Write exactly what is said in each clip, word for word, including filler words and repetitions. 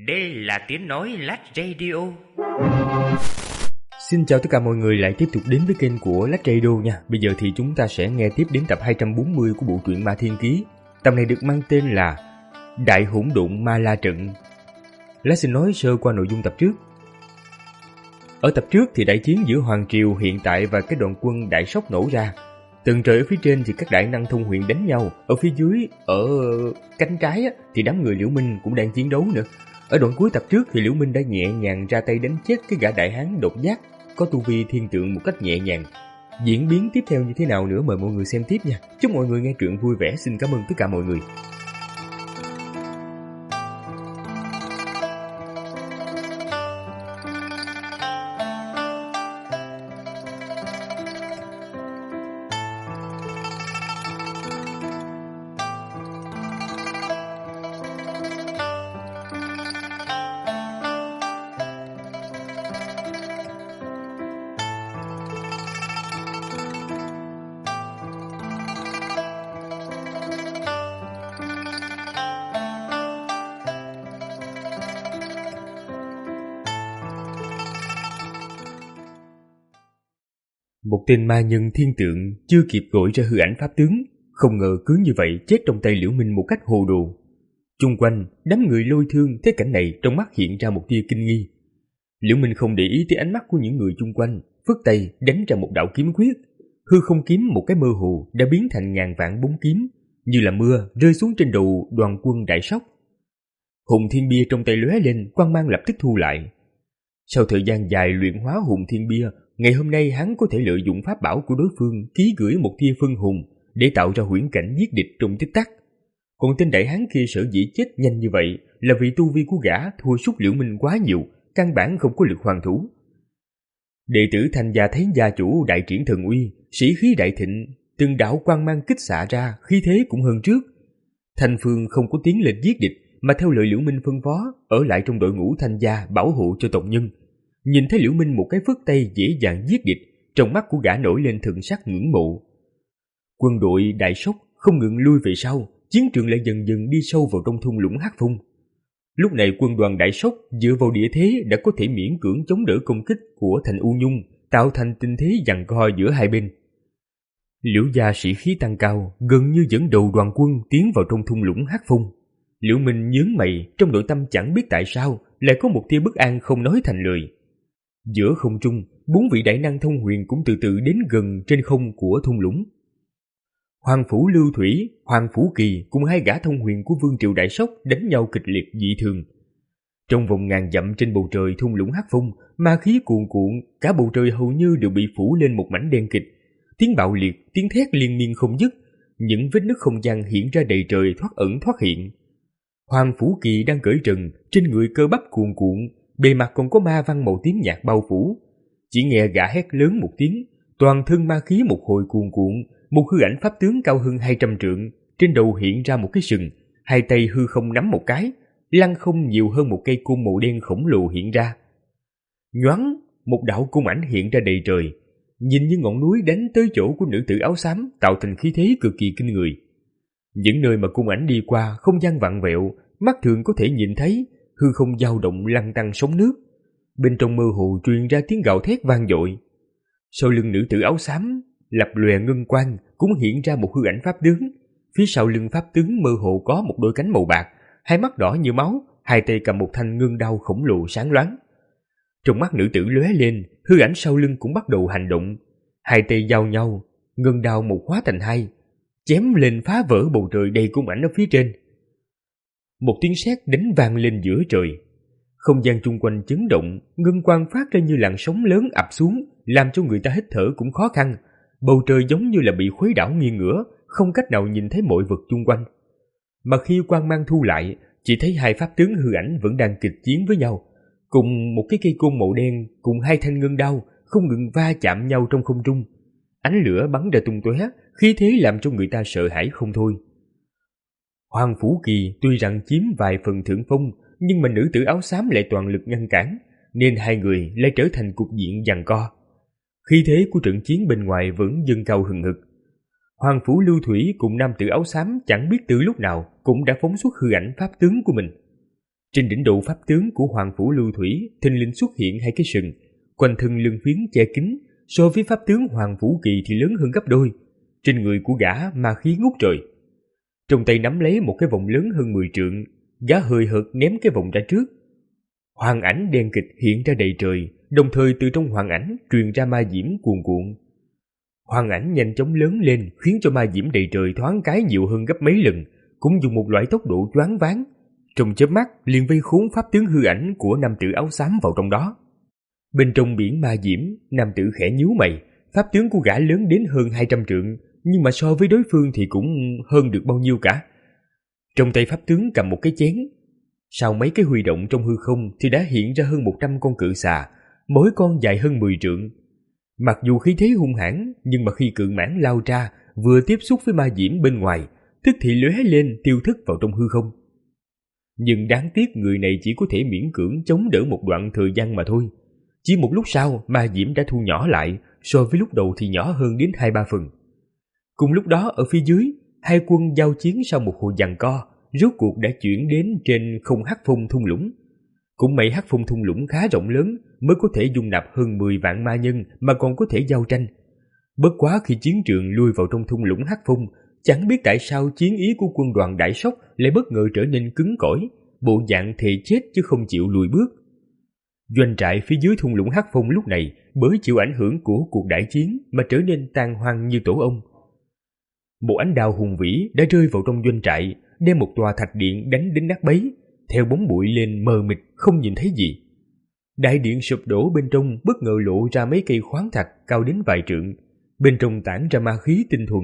Đây là tiếng nói Lách Radio. Xin chào tất cả mọi người lại tiếp tục đến với kênh của Lách Radio nha. Bây giờ thì chúng ta sẽ nghe tiếp đến tập hai trăm bốn mươi của bộ truyện Ma Thiên Ký. Tập này được mang tên là Đại Hỗn Độn Ma La Trận. Lách xin nói sơ qua nội dung tập trước. Ở tập trước thì đại chiến giữa Hoàng Triều hiện tại và cái đoàn quân Đại Sóc nổ ra. Tầng trời ở phía trên thì các đại năng thông huyền đánh nhau. Ở phía dưới, ở cánh trái thì đám người Liễu Minh cũng đang chiến đấu nữa. Ở đoạn cuối tập trước thì Liễu Minh đã nhẹ nhàng ra tay đánh chết cái gã đại hán độc giác có tu vi thiên tượng một cách nhẹ nhàng. Diễn biến tiếp theo như thế nào nữa mời mọi người xem tiếp nha. Chúc mọi người nghe truyện vui vẻ. Xin cảm ơn tất cả mọi người. Một tên ma nhân thiên tượng chưa kịp gọi ra hư ảnh pháp tướng, không ngờ cứ như vậy chết trong tay Liễu Minh một cách hồ đồ. Chung quanh, đám người Lôi Thương thấy cảnh này trong mắt hiện ra một tia kinh nghi. Liễu Minh không để ý tới ánh mắt của những người chung quanh, phất tay đánh ra một đạo kiếm quyết. Hư không kiếm một cái mơ hồ đã biến thành ngàn vạn bóng kiếm, như là mưa rơi xuống trên đầu đoàn quân Đại Sóc. Hùng Thiên Bia trong tay lóe lên, quang mang lập tức thu lại. Sau thời gian dài luyện hóa Hùng Thiên Bia, ngày hôm nay hắn có thể lợi dụng pháp bảo của đối phương ký gửi một tia phân hùng để tạo ra huyễn cảnh giết địch trong tích tắc. Còn tên đại hán kia sở dĩ chết nhanh như vậy là vì tu vi của gã thua sút Liễu Minh quá nhiều, căn bản không có lực hoàn thủ. Đệ tử Thanh Gia thấy gia chủ đại triển thần uy, sĩ khí đại thịnh, từng đạo quang mang kích xạ ra, khí thế cũng hơn trước. Thanh Phương không có tiến lên giết địch, mà theo lời Liễu Minh phân phó, ở lại trong đội ngũ Thanh Gia bảo hộ cho tộc nhân. Nhìn thấy Liễu Minh một cái phất tay dễ dàng giết địch, trong mắt của gã nổi lên thần sắc ngưỡng mộ. Quân đội Đại Sóc không ngừng lui về sau, chiến trường lại dần dần đi sâu vào trong thung lũng Hắc Phong. Lúc này quân đoàn Đại Sóc dựa vào địa thế đã có thể miễn cưỡng chống đỡ công kích của Thành U Nhung, tạo thành tình thế giằng co giữa hai bên. Liễu gia sĩ khí tăng cao, gần như dẫn đầu đoàn quân tiến vào trong thung lũng Hắc Phong. Liễu Minh nhướng mày, trong nội tâm chẳng biết tại sao lại có một tia bất an không nói thành lời. Giữa không trung, bốn vị đại năng thông huyền cũng từ từ đến gần trên không của thung lũng. Hoàng Phủ Lưu Thủy, Hoàng Phủ Kỳ cùng hai gã thông huyền của Vương Triều Đại Sóc đánh nhau kịch liệt dị thường. Trong vòng ngàn dặm trên bầu trời thung lũng Hắc Phong, ma khí cuồn cuộn, cả bầu trời hầu như đều bị phủ lên một mảnh đen kịt. Tiếng bạo liệt, tiếng thét liên miên không dứt, những vết nứt không gian hiện ra đầy trời thoát ẩn thoát hiện. Hoàng Phủ Kỳ đang cởi trần, trên người cơ bắp cuồn cuộn, bề mặt còn có ma văn màu tím nhạt bao phủ. Chỉ nghe gã hét lớn một tiếng, toàn thân ma khí một hồi cuồn cuộn, một hư ảnh pháp tướng cao hơn hai trăm trượng, trên đầu hiện ra một cái sừng, hai tay hư không nắm một cái, lăng không nhiều hơn một cây côn màu đen khổng lồ hiện ra. Nhoáng, một đạo cung ảnh hiện ra đầy trời, nhìn như ngọn núi đánh tới chỗ của nữ tử áo xám, tạo thành khí thế cực kỳ kinh người. Những nơi mà cung ảnh đi qua không gian vặn vẹo, mắt thường có thể nhìn thấy, hư không dao động lăn tăn sóng nước. Bên trong mơ hồ truyền ra tiếng gào thét vang dội. Sau lưng nữ tử áo xám, lập lòe ngân quang, cũng hiện ra một hư ảnh pháp tướng. Phía sau lưng pháp tướng mơ hồ có một đôi cánh màu bạc, hai mắt đỏ như máu, hai tay cầm một thanh ngân đao khổng lồ sáng loáng. Trong mắt nữ tử lóe lên, hư ảnh sau lưng cũng bắt đầu hành động. Hai tay giao nhau, ngân đao một hóa thành hai, chém lên phá vỡ bầu trời đầy cung ảnh ở phía trên. Một tiếng sét đánh vang lên giữa trời. Không gian chung quanh chấn động, ngân quang phát ra như làn sóng lớn ập xuống, làm cho người ta hít thở cũng khó khăn. Bầu trời giống như là bị khuấy đảo nghiêng ngửa, không cách nào nhìn thấy mọi vật chung quanh. Mà khi quang mang thu lại, chỉ thấy hai pháp tướng hư ảnh vẫn đang kịch chiến với nhau, cùng một cái cây côn màu đen cùng hai thanh ngân đao không ngừng va chạm nhau trong không trung. Ánh lửa bắn ra tung tóe, khí thế làm cho người ta sợ hãi không thôi. Hoàng Phủ Kỳ tuy rằng chiếm vài phần thượng phong, nhưng mà nữ tử áo xám lại toàn lực ngăn cản, nên hai người lại trở thành cục diện giằng co. Khí thế của trận chiến bên ngoài vẫn dâng cao hừng hực. Hoàng Phủ Lưu Thủy cùng nam tử áo xám chẳng biết từ lúc nào cũng đã phóng xuất hư ảnh pháp tướng của mình. Trên đỉnh đầu pháp tướng của Hoàng Phủ Lưu Thủy thình lình xuất hiện hai cái sừng, quanh thân lưng phiến che kín, so với pháp tướng Hoàng Phủ Kỳ thì lớn hơn gấp đôi. Trên người của gã ma khí ngút trời. Trong tay nắm lấy một cái vòng lớn hơn mười trượng, gã hơi hợt ném cái vòng ra trước. Hoàng ảnh đen kịch hiện ra đầy trời, đồng thời từ trong hoàng ảnh truyền ra ma diễm cuồn cuộn. Hoàng ảnh nhanh chóng lớn lên, khiến cho ma diễm đầy trời thoáng cái nhiều hơn gấp mấy lần, cũng dùng một loại tốc độ choáng váng. Trong chớp mắt liền vây khốn pháp tướng hư ảnh của nam tử áo xám vào trong đó. Bên trong biển ma diễm, nam tử khẽ nhíu mày. Pháp tướng của gã lớn đến hơn hai trăm trượng, nhưng mà so với đối phương thì cũng hơn được bao nhiêu cả. Trong tay pháp tướng cầm một cái chén. Sau mấy cái huy động trong hư không thì đã hiện ra hơn một trăm con cự xà, mỗi con dài hơn mười trượng. Mặc dù khí thế hung hãn, nhưng mà khi cự mãng lao ra, vừa tiếp xúc với ma diễm bên ngoài, tức thì lóe lên tiêu thất vào trong hư không. Nhưng đáng tiếc người này chỉ có thể miễn cưỡng chống đỡ một đoạn thời gian mà thôi. Chỉ một lúc sau, ma diễm đã thu nhỏ lại, so với lúc đầu thì nhỏ hơn đến hai ba phần. Cùng lúc đó ở phía dưới, hai quân giao chiến sau một hồi giằng co, rốt cuộc đã chuyển đến trên không hắc phong thung lũng. Cũng may hắc phong thung lũng khá rộng lớn, mới có thể dung nạp hơn mười vạn ma nhân mà còn có thể giao tranh. Bất quá khi chiến trường lui vào trong thung lũng hắc phong, chẳng biết tại sao chiến ý của quân đoàn Đại Sóc lại bất ngờ trở nên cứng cỏi, bộ dạng thề chết chứ không chịu lùi bước. Doanh trại phía dưới thung lũng hắc phong lúc này bởi chịu ảnh hưởng của cuộc đại chiến mà trở nên tan hoang như tổ ong. Một ánh đao hùng vĩ đã rơi vào trong doanh trại, đem một tòa thạch điện đánh đến nát bấy, theo bóng bụi lên mờ mịt không nhìn thấy gì. Đại điện sụp đổ, bên trong bất ngờ lộ ra mấy cây khoáng thạch cao đến vài trượng, bên trong tản ra ma khí tinh thuần.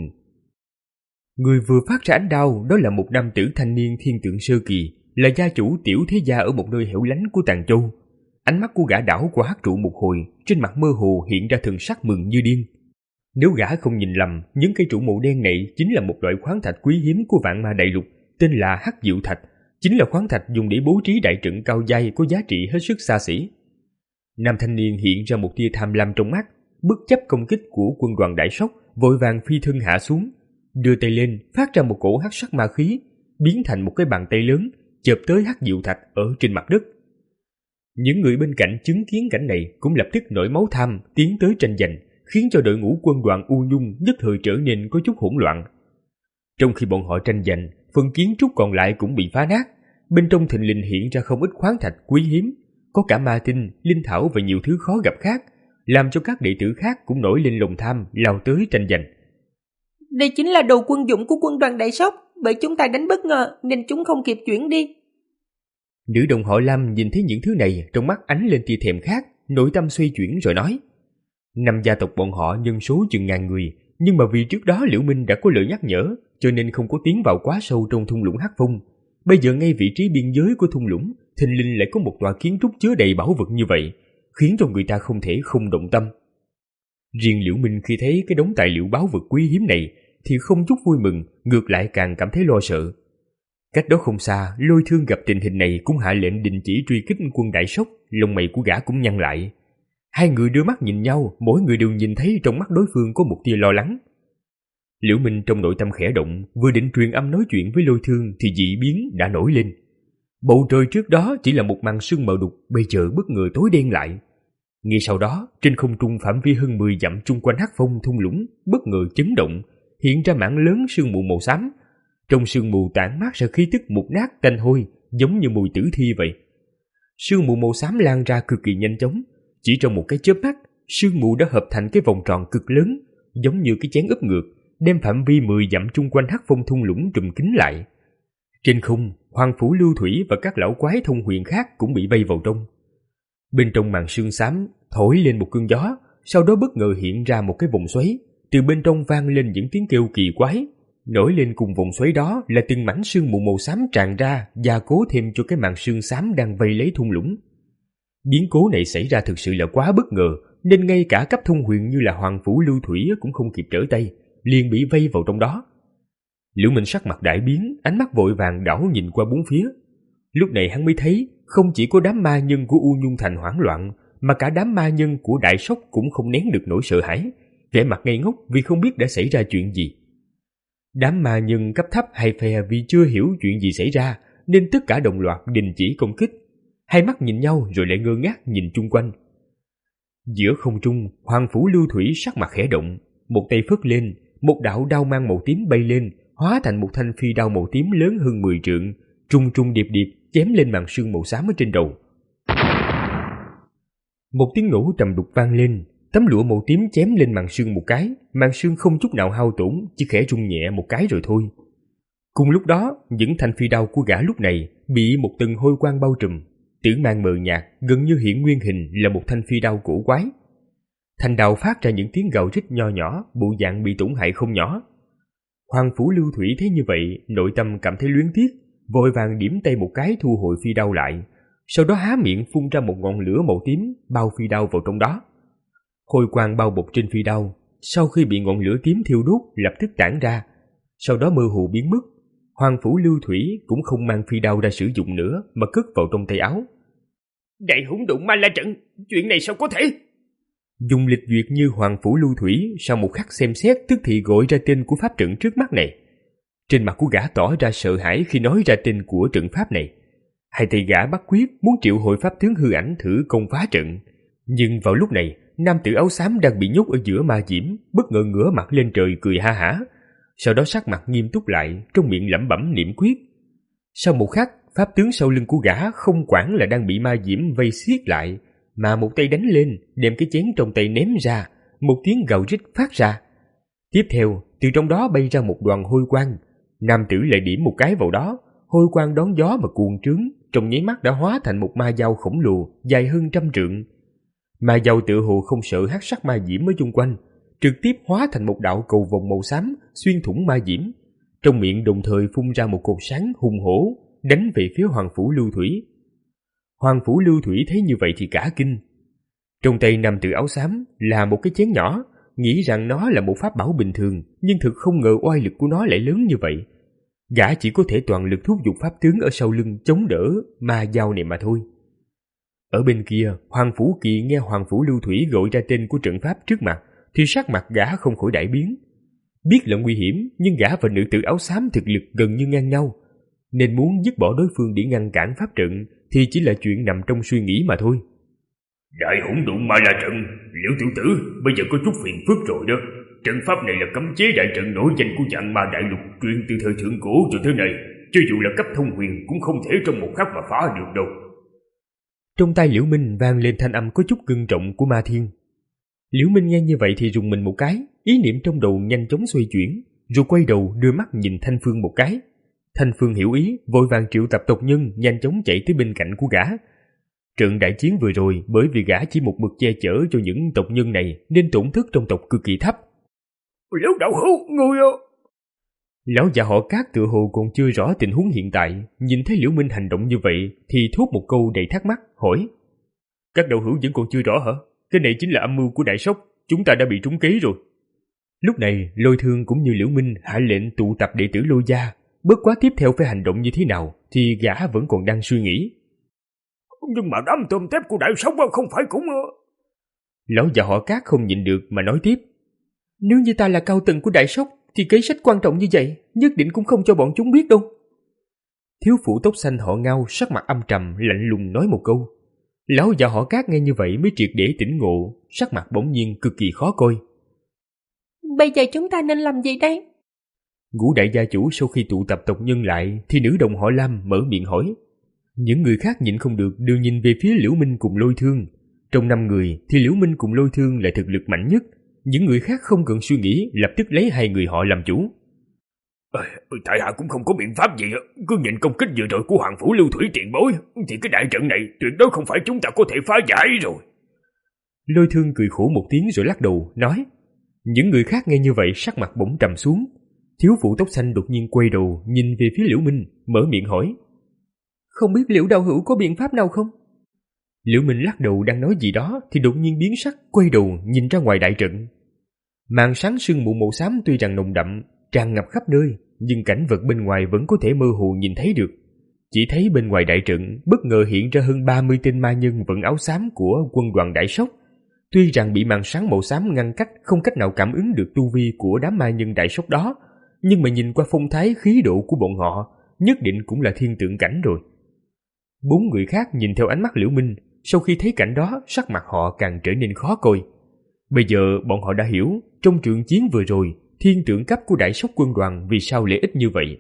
Người vừa phát ra ánh đao đó là một nam tử thanh niên thiên tượng sơ kỳ, là gia chủ tiểu thế gia ở một nơi hẻo lánh của Tàng Châu. Ánh mắt của gã đảo qua hắc trụ một hồi, trên mặt mơ hồ hiện ra thần sắc mừng như điên. Nếu gã không nhìn lầm, những cây trụ màu đen này chính là một loại khoáng thạch quý hiếm của Vạn Ma Đại Lục, tên là Hắc Diệu Thạch, chính là khoáng thạch dùng để bố trí đại trận cao dai có giá trị hết sức xa xỉ. Nam thanh niên hiện ra một tia tham lam trong mắt, bất chấp công kích của quân đoàn Đại Sóc, vội vàng phi thân hạ xuống, đưa tay lên phát ra một cổ hắc sắc ma khí, biến thành một cái bàn tay lớn, chộp tới Hắc Diệu Thạch ở trên mặt đất. Những người bên cạnh chứng kiến cảnh này cũng lập tức nổi máu tham tiến tới tranh giành, khiến cho đội ngũ quân đoàn U Nhung nhất thời trở nên có chút hỗn loạn. Trong khi bọn họ tranh giành, phần kiến trúc còn lại cũng bị phá nát, bên trong thình lình hiện ra không ít khoáng thạch quý hiếm, có cả ma tinh, linh thảo và nhiều thứ khó gặp khác, làm cho các đệ tử khác cũng nổi lên lòng tham lao tới tranh giành. Đây chính là đồ quân dụng của quân đoàn Đại Sóc, bởi chúng ta đánh bất ngờ nên chúng không kịp chuyển đi. Nữ đồng họ Lam nhìn thấy những thứ này, trong mắt ánh lên tia thèm khát, nội tâm xoay chuyển rồi nói: năm gia tộc bọn họ nhân số chừng ngàn người, nhưng mà vì trước đó Liễu Minh đã có lời nhắc nhở, cho nên không có tiến vào quá sâu trong thung lũng hắc phong. Bây giờ ngay vị trí biên giới của thung lũng, thình lình lại có một tòa kiến trúc chứa đầy bảo vật như vậy, khiến cho người ta không thể không động tâm. Riêng Liễu Minh khi thấy cái đống tài liệu bảo vật quý hiếm này thì không chút vui mừng, ngược lại càng cảm thấy lo sợ. Cách đó không xa, Lôi Thương gặp tình hình này cũng hạ lệnh đình chỉ truy kích quân Đại Sóc, lông mày của gã cũng nhăn lại. Hai người đưa mắt nhìn nhau, mỗi người đều nhìn thấy trong mắt đối phương có một tia lo lắng. Liễu Minh trong nội tâm khẽ động, vừa định truyền âm nói chuyện với Lôi Thương thì dị biến đã nổi lên. Bầu trời trước đó chỉ là một màn sương mờ đục, bây giờ bất ngờ tối đen lại. Ngay sau đó, trên không trung phạm vi hơn mười dặm chung quanh hắc phong thung lũng bất ngờ chấn động, hiện ra mảng lớn sương mù màu xám. Trong sương mù tản mát ra khí tức mục nát tanh hôi, giống như mùi tử thi vậy. Sương mù màu xám lan ra cực kỳ nhanh chóng, chỉ trong một cái chớp mắt, sương mù đã hợp thành cái vòng tròn cực lớn, giống như cái chén úp ngược, đem phạm vi mười dặm chung quanh hắc phong thung lũng trùm kín lại. Trên không, Hoàng Phủ Lưu Thủy và các lão quái thông huyền khác cũng bị vây vào trong. Bên trong màn sương xám thổi lên một cơn gió, sau đó bất ngờ hiện ra một cái vòng xoáy, từ bên trong vang lên những tiếng kêu kỳ quái. Nổi lên cùng vòng xoáy đó là từng mảnh sương mù màu xám tràn ra, gia cố thêm cho cái màn sương xám đang vây lấy thung lũng. Biến cố này xảy ra thực sự là quá bất ngờ, nên ngay cả cấp thông huyền như là Hoàng Phủ Lưu Thủy cũng không kịp trở tay, liền bị vây vào trong đó. Liễu Minh sắc mặt đại biến, ánh mắt vội vàng đảo nhìn qua bốn phía. Lúc này hắn mới thấy, không chỉ có đám ma nhân của U Nhung Thành hoảng loạn, mà cả đám ma nhân của Đại Sóc cũng không nén được nỗi sợ hãi, vẻ mặt ngây ngốc vì không biết đã xảy ra chuyện gì. Đám ma nhân cấp thấp hay phe vì chưa hiểu chuyện gì xảy ra, nên tất cả đồng loạt đình chỉ công kích. Hai mắt nhìn nhau rồi lại ngơ ngác nhìn chung quanh. Giữa không trung, Hoàng Phủ Lưu Thủy sắc mặt khẽ động, một tay phất lên, một đạo đao mang màu tím bay lên, hóa thành một thanh phi đao màu tím lớn hơn mười trượng, trung trung điệp điệp chém lên màn sương màu xám ở trên đầu. Một tiếng nổ trầm đục vang lên, tấm lụa màu tím chém lên màn sương một cái, màn sương không chút nào hao tổn, chỉ khẽ rung nhẹ một cái rồi thôi. Cùng lúc đó, những thanh phi đao của gã lúc này bị một tầng hôi quang bao trùm, tử mang mờ nhạt, gần như hiện nguyên hình là một thanh phi đao cổ quái. Thanh đao phát ra những tiếng gào rít nho nhỏ, bộ dạng bị tổn hại không nhỏ. Hoàng Phủ Lưu Thủy thấy như vậy, nội tâm cảm thấy luyến tiếc, vội vàng điểm tay một cái thu hồi phi đao lại, sau đó há miệng phun ra một ngọn lửa màu tím bao phi đao vào trong đó. Hôi quang bao bọc trên phi đao, sau khi bị ngọn lửa tím thiêu đốt lập tức tản ra, sau đó mơ hồ biến mất. Hoàng Phủ Lưu Thủy cũng không mang phi đao ra sử dụng nữa mà cất vào trong tay áo. Đại hỗn độn ma la trận, chuyện này sao có thể? Dùng lịch duyệt như Hoàng Phủ Lưu Thủy sau một khắc xem xét tức thì gọi ra tên của pháp trận trước mắt này. Trên mặt của gã tỏ ra sợ hãi khi nói ra tên của trận pháp này. Hai tay gã bắt quyết muốn triệu hồi pháp tướng hư ảnh thử công phá trận. Nhưng vào lúc này, nam tử áo xám đang bị nhốt ở giữa ma diễm bất ngờ ngửa mặt lên trời cười ha hả, sau đó sắc mặt nghiêm túc lại, trong miệng lẩm bẩm niệm quyết. Sau một khắc, pháp tướng sau lưng của gã không quản là đang bị ma diễm vây siết lại, mà một tay đánh lên, đem cái chén trong tay ném ra, một tiếng gào rít phát ra. Tiếp theo, từ trong đó bay ra một đoàn hôi quang, nam tử lại điểm một cái vào đó, hôi quang đón gió mà cuồn trướng, trong nháy mắt đã hóa thành một ma dao khổng lồ dài hơn trăm trượng. Ma dao tự hồ không sợ hắc sắc ma diễm ở chung quanh, trực tiếp hóa thành một đạo cầu vồng màu xám xuyên thủng ma diễm, trong miệng đồng thời phun ra một cột sáng hùng hổ đánh về phía Hoàng Phủ Lưu Thủy. Hoàng Phủ Lưu Thủy thấy như vậy thì cả kinh. Trong tay nam tử áo xám là một cái chén nhỏ, nghĩ rằng nó là một pháp bảo bình thường, nhưng thực không ngờ oai lực của nó lại lớn như vậy. Gã chỉ có thể toàn lực thúc giục pháp tướng ở sau lưng chống đỡ ma dao này mà thôi. Ở bên kia, Hoàng Phủ Kỳ nghe Hoàng Phủ Lưu Thủy gọi ra tên của trận pháp trước mặt, thì sắc mặt gã không khỏi đại biến. Biết là nguy hiểm, nhưng gã và nữ tử áo xám thực lực gần như ngang nhau, nên muốn dứt bỏ đối phương để ngăn cản pháp trận thì chỉ là chuyện nằm trong suy nghĩ mà thôi. Đại hỗn độn ma la trận, Liễu tiểu tử, bây giờ có chút phiền phức rồi đó. Trận pháp này là cấm chế đại trận nổi danh của dạng ma đại lục truyền từ thời thượng cổ cho thế này, cho dù là cấp thông huyền cũng không thể trong một khắc mà phá được đâu. Trong tai Liễu Minh vang lên thanh âm có chút ngưng trọng của Ma Thiên. Liễu Minh nghe như vậy thì rùng mình một cái, ý niệm trong đầu nhanh chóng xoay chuyển, rồi quay đầu đưa mắt nhìn Thanh Phương một cái. Thanh Phương hiểu ý, vội vàng triệu tập tộc nhân nhanh chóng chạy tới bên cạnh của gã. Trận đại chiến vừa rồi bởi vì gã chỉ một mực che chở cho những tộc nhân này nên tổn thất trong tộc cực kỳ thấp. Liễu đạo hữu, người ơ! Lão già họ Cát tự hồ còn chưa rõ tình huống hiện tại, nhìn thấy Liễu Minh hành động như vậy thì thốt một câu đầy thắc mắc, hỏi: Các đạo hữu vẫn còn chưa rõ hả? Cái này chính là âm mưu của Đại Sóc, chúng ta đã bị trúng kế rồi. Lúc này, Lôi Thương cũng như Liễu Minh hạ lệnh tụ tập đệ tử Lôi gia, bất quá tiếp theo phải hành động như thế nào thì gã vẫn còn đang suy nghĩ. Nhưng mà đám tôm tép của Đại Sóc không phải cũng... Lão già họ Cát không nhịn được mà nói tiếp: Nếu như ta là cao tầng của Đại Sóc thì kế sách quan trọng như vậy nhất định cũng không cho bọn chúng biết đâu. Thiếu phụ tóc xanh họ Ngao sắc mặt âm trầm lạnh lùng nói một câu. Lão già họ Cát nghe như vậy mới triệt để tỉnh ngộ, sắc mặt bỗng nhiên cực kỳ khó coi. Bây giờ chúng ta nên làm gì đây? Ngũ đại gia chủ sau khi tụ tập tộc nhân lại thì nữ đồng họ Lam mở miệng hỏi. Những người khác nhịn không được đều nhìn về phía Liễu Minh cùng Lôi Thương. Trong năm người thì Liễu Minh cùng Lôi Thương là thực lực mạnh nhất, những người khác không cần suy nghĩ lập tức lấy hai người họ làm chủ. À, tại hạ cũng không có biện pháp gì, cứ nhìn công kích vừa rồi của Hoàng Phủ Lưu Thủy tiền bối thì cái đại trận này tuyệt đối không phải chúng ta có thể phá giải rồi. Lôi Thương cười khổ một tiếng rồi lắc đầu nói. Những người khác nghe như vậy sắc mặt bỗng trầm xuống. Thiếu phụ tóc xanh đột nhiên quay đầu nhìn về phía Liễu Minh, mở miệng hỏi: Không biết Liễu đạo hữu có biện pháp nào không? Liễu Minh lắc đầu đang nói gì đó thì đột nhiên biến sắc, quay đầu nhìn ra ngoài đại trận. Màn sáng sương mù màu xám tuy rằng nồng đậm, tràn ngập khắp nơi, nhưng cảnh vật bên ngoài vẫn có thể mơ hồ nhìn thấy được. Chỉ thấy bên ngoài đại trận bất ngờ hiện ra hơn ba mươi tên ma nhân vận áo xám của quân đoàn Đại Sóc. Tuy rằng bị màn sáng màu xám ngăn cách, không cách nào cảm ứng được tu vi của đám ma nhân Đại Sóc đó, nhưng mà nhìn qua phong thái khí độ của bọn họ nhất định cũng là thiên tượng cảnh rồi. Bốn người khác nhìn theo ánh mắt Liễu Minh, sau khi thấy cảnh đó, sắc mặt họ càng trở nên khó coi. Bây giờ bọn họ đã hiểu, trong trận chiến vừa rồi, thiên tượng cấp của Đại Sóc quân đoàn vì sao lại ít như vậy.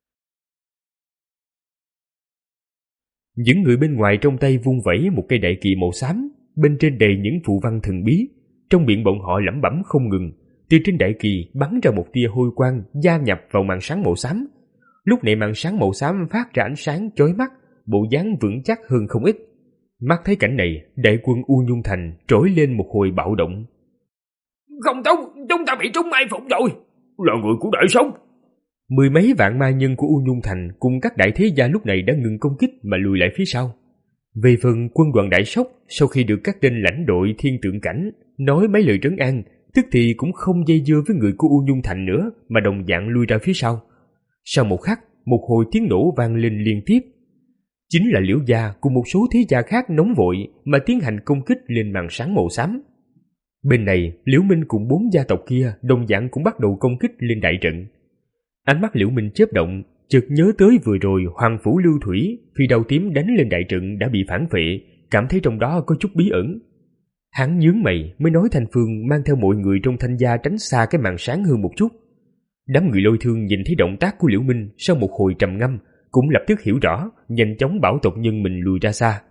Những người bên ngoài trong tay vung vẩy một cây đại kỳ màu xám, bên trên đầy những phù văn thần bí, trong miệng bọn họ lẩm bẩm không ngừng. Từ trên đại kỳ bắn ra một tia hôi quang gia nhập vào màn sáng màu xám. Lúc này màn sáng màu xám phát ra ánh sáng chói mắt, bộ dáng vững chắc hơn không ít. Mắt thấy cảnh này, đại quân U Nhung Thành trỗi lên một hồi bạo động. Không tốt, chúng ta bị trúng mai phục rồi. Là người của Đại Sóc. Mười mấy vạn ma nhân của U Nhung Thành cùng các đại thế gia lúc này đã ngừng công kích mà lùi lại phía sau. Về phần quân đoàn Đại Sóc, sau khi được các tên lãnh đội thiên tượng cảnh nói mấy lời trấn an, tức thì cũng không dây dưa với người của U Nhung Thành nữa mà đồng dạng lui ra phía sau. Sau một khắc, một hồi tiếng nổ vang lên liên tiếp. Chính là Liễu gia cùng một số thế gia khác nóng vội mà tiến hành công kích lên màn sáng màu xám. Bên này, Liễu Minh cùng bốn gia tộc kia đồng dạng cũng bắt đầu công kích lên đại trận. Ánh mắt Liễu Minh chớp động, chợt nhớ tới vừa rồi Hoàng Phủ Lưu Thủy phi đao tím đánh lên đại trận đã bị phản phệ, cảm thấy trong đó có chút bí ẩn. Hắn nhướng mày mới nói Thanh Phương mang theo mọi người trong Thanh gia tránh xa cái màn sáng hơn một chút. Đám người Lôi Thương nhìn thấy động tác của Liễu Minh, sau một hồi trầm ngâm cũng lập tức hiểu rõ, nhanh chóng bảo tộc nhân mình lùi ra xa.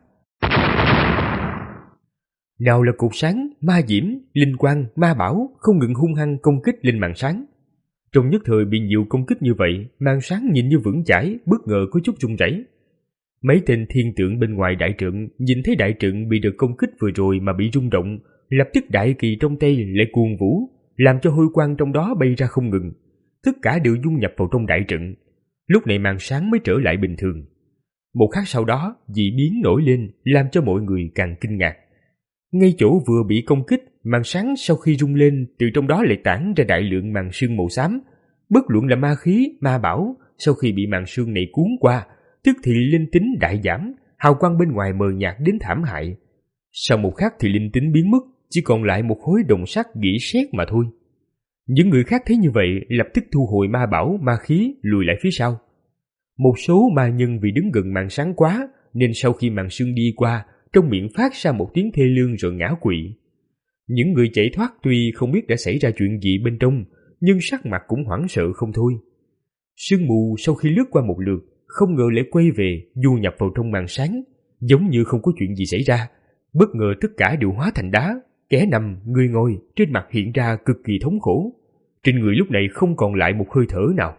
Nào là cột sáng, ma diễm, linh quang, ma bảo không ngừng hung hăng công kích lên màn sáng. Trong nhất thời bị nhiều công kích như vậy, màn sáng nhìn như vững chãi, bất ngờ có chút rung rẩy. Mấy tên thiên tượng bên ngoài đại trận nhìn thấy đại trận bị đợt công kích vừa rồi mà bị rung động, lập tức đại kỳ trong tay lại cuồng vũ, làm cho hôi quang trong đó bay ra không ngừng. Tất cả đều dung nhập vào trong đại trận. Lúc này màn sáng mới trở lại bình thường. Một khắc sau đó, dị biến nổi lên, làm cho mọi người càng kinh ngạc. Ngay chỗ vừa bị công kích, màn sáng sau khi rung lên, từ trong đó lại tản ra đại lượng màn sương màu xám. Bất luận là ma khí, ma bảo, sau khi bị màn sương này cuốn qua, tức thì linh tính đại giảm, hào quang bên ngoài mờ nhạt đến thảm hại. Sau một khắc thì linh tính biến mất, chỉ còn lại một khối đồng sắt gỉ sét mà thôi. Những người khác thấy như vậy lập tức thu hồi ma bảo, ma khí, lùi lại phía sau. Một số ma nhân vì đứng gần màn sáng quá, nên sau khi màn sương đi qua, trong miệng phát ra một tiếng thê lương rồi ngã quỵ. Những người chạy thoát tuy không biết đã xảy ra chuyện gì bên trong, nhưng sắc mặt cũng hoảng sợ không thôi. Sương mù sau khi lướt qua một lượt, không ngờ lại quay về, du nhập vào trong màn sáng, giống như không có chuyện gì xảy ra. Bất ngờ tất cả đều hóa thành đá, kẻ nằm, người ngồi, trên mặt hiện ra cực kỳ thống khổ. Trên người lúc này không còn lại một hơi thở nào.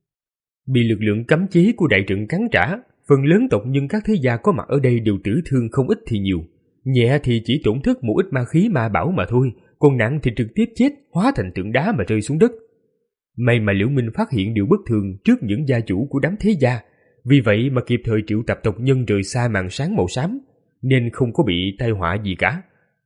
Bị lực lượng cấm chế của đại trận cắn trả, phần lớn tộc nhân các thế gia có mặt ở đây đều tử thương không ít thì nhiều. Nhẹ thì chỉ tổn thất một ít ma khí ma bảo mà thôi, còn nặng thì trực tiếp chết, hóa thành tượng đá mà rơi xuống đất. May mà Liễu Minh phát hiện điều bất thường trước những gia chủ của đám thế gia, vì vậy mà kịp thời triệu tập tộc nhân rời xa màn sáng màu xám, nên không có bị tai họa gì cả.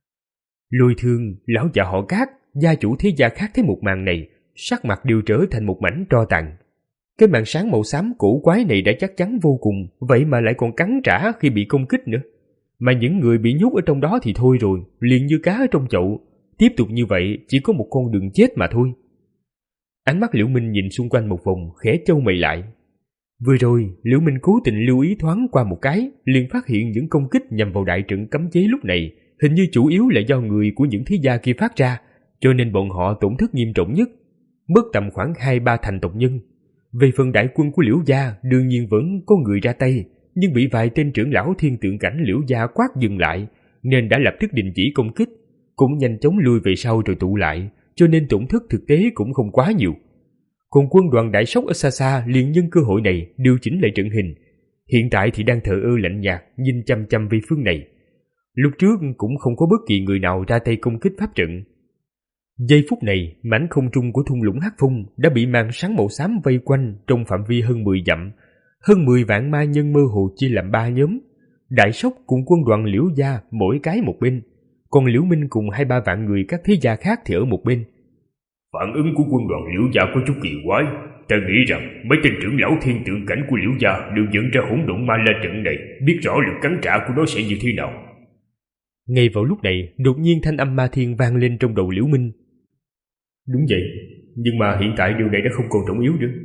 Lôi Thương, lão già họ Cát, gia chủ thế gia khác thấy một màn này, sắc mặt đều trở thành một mảnh tro tàn. Cái màn sáng màu xám cổ quái này đã chắc chắn vô cùng, vậy mà lại còn cắn trả khi bị công kích nữa. Mà những người bị nhốt ở trong đó thì thôi rồi, liền như cá ở trong chậu. Tiếp tục như vậy chỉ có một con đường chết mà thôi. Ánh mắt Liễu Minh nhìn xung quanh một vòng, khẽ chau mày lại. Vừa rồi, Liễu Minh cố tình lưu ý thoáng qua một cái, liền phát hiện những công kích nhằm vào đại trận cấm chế lúc này hình như chủ yếu là do người của những thế gia kia phát ra, cho nên bọn họ tổn thất nghiêm trọng nhất, mất tầm khoảng hai ba thành tộc nhân. Về phần đại quân của Liễu gia, đương nhiên vẫn có người ra tay, nhưng bị vài tên trưởng lão thiên tượng cảnh Liễu gia quát dừng lại, nên đã lập tức đình chỉ công kích, cũng nhanh chóng lui về sau rồi tụ lại, cho nên tổn thất thực tế cũng không quá nhiều. Còn quân đoàn Đại Sóc ở xa xa liền nhân cơ hội này điều chỉnh lại trận hình, hiện tại thì đang thờ ơ lạnh nhạt nhìn chăm chăm về phương này. Lúc trước cũng không có bất kỳ người nào ra tay công kích pháp trận. Giây phút này, mảnh không trung của thung lũng Hắc Phong đã bị màn sáng màu xám vây quanh trong phạm vi hơn mười dặm. Hơn mười vạn ma nhân mơ hồ chia làm ba nhóm. Đại Sóc cùng quân đoàn Liễu gia mỗi cái một bên, còn Liễu Minh cùng hai ba vạn người các thế gia khác thì ở một bên. Phản ứng của quân đoàn Liễu gia có chút kỳ quái. Ta nghĩ rằng mấy tên trưởng lão thiên tượng cảnh của Liễu gia đều dẫn ra hỗn độn ma la trận này, biết rõ lực cắn trả của nó sẽ như thế nào. Ngay vào lúc này, đột nhiên thanh âm ma thiên vang lên trong đầu Liễu Minh. Đúng vậy, nhưng mà hiện tại điều này đã không còn trọng yếu nữa.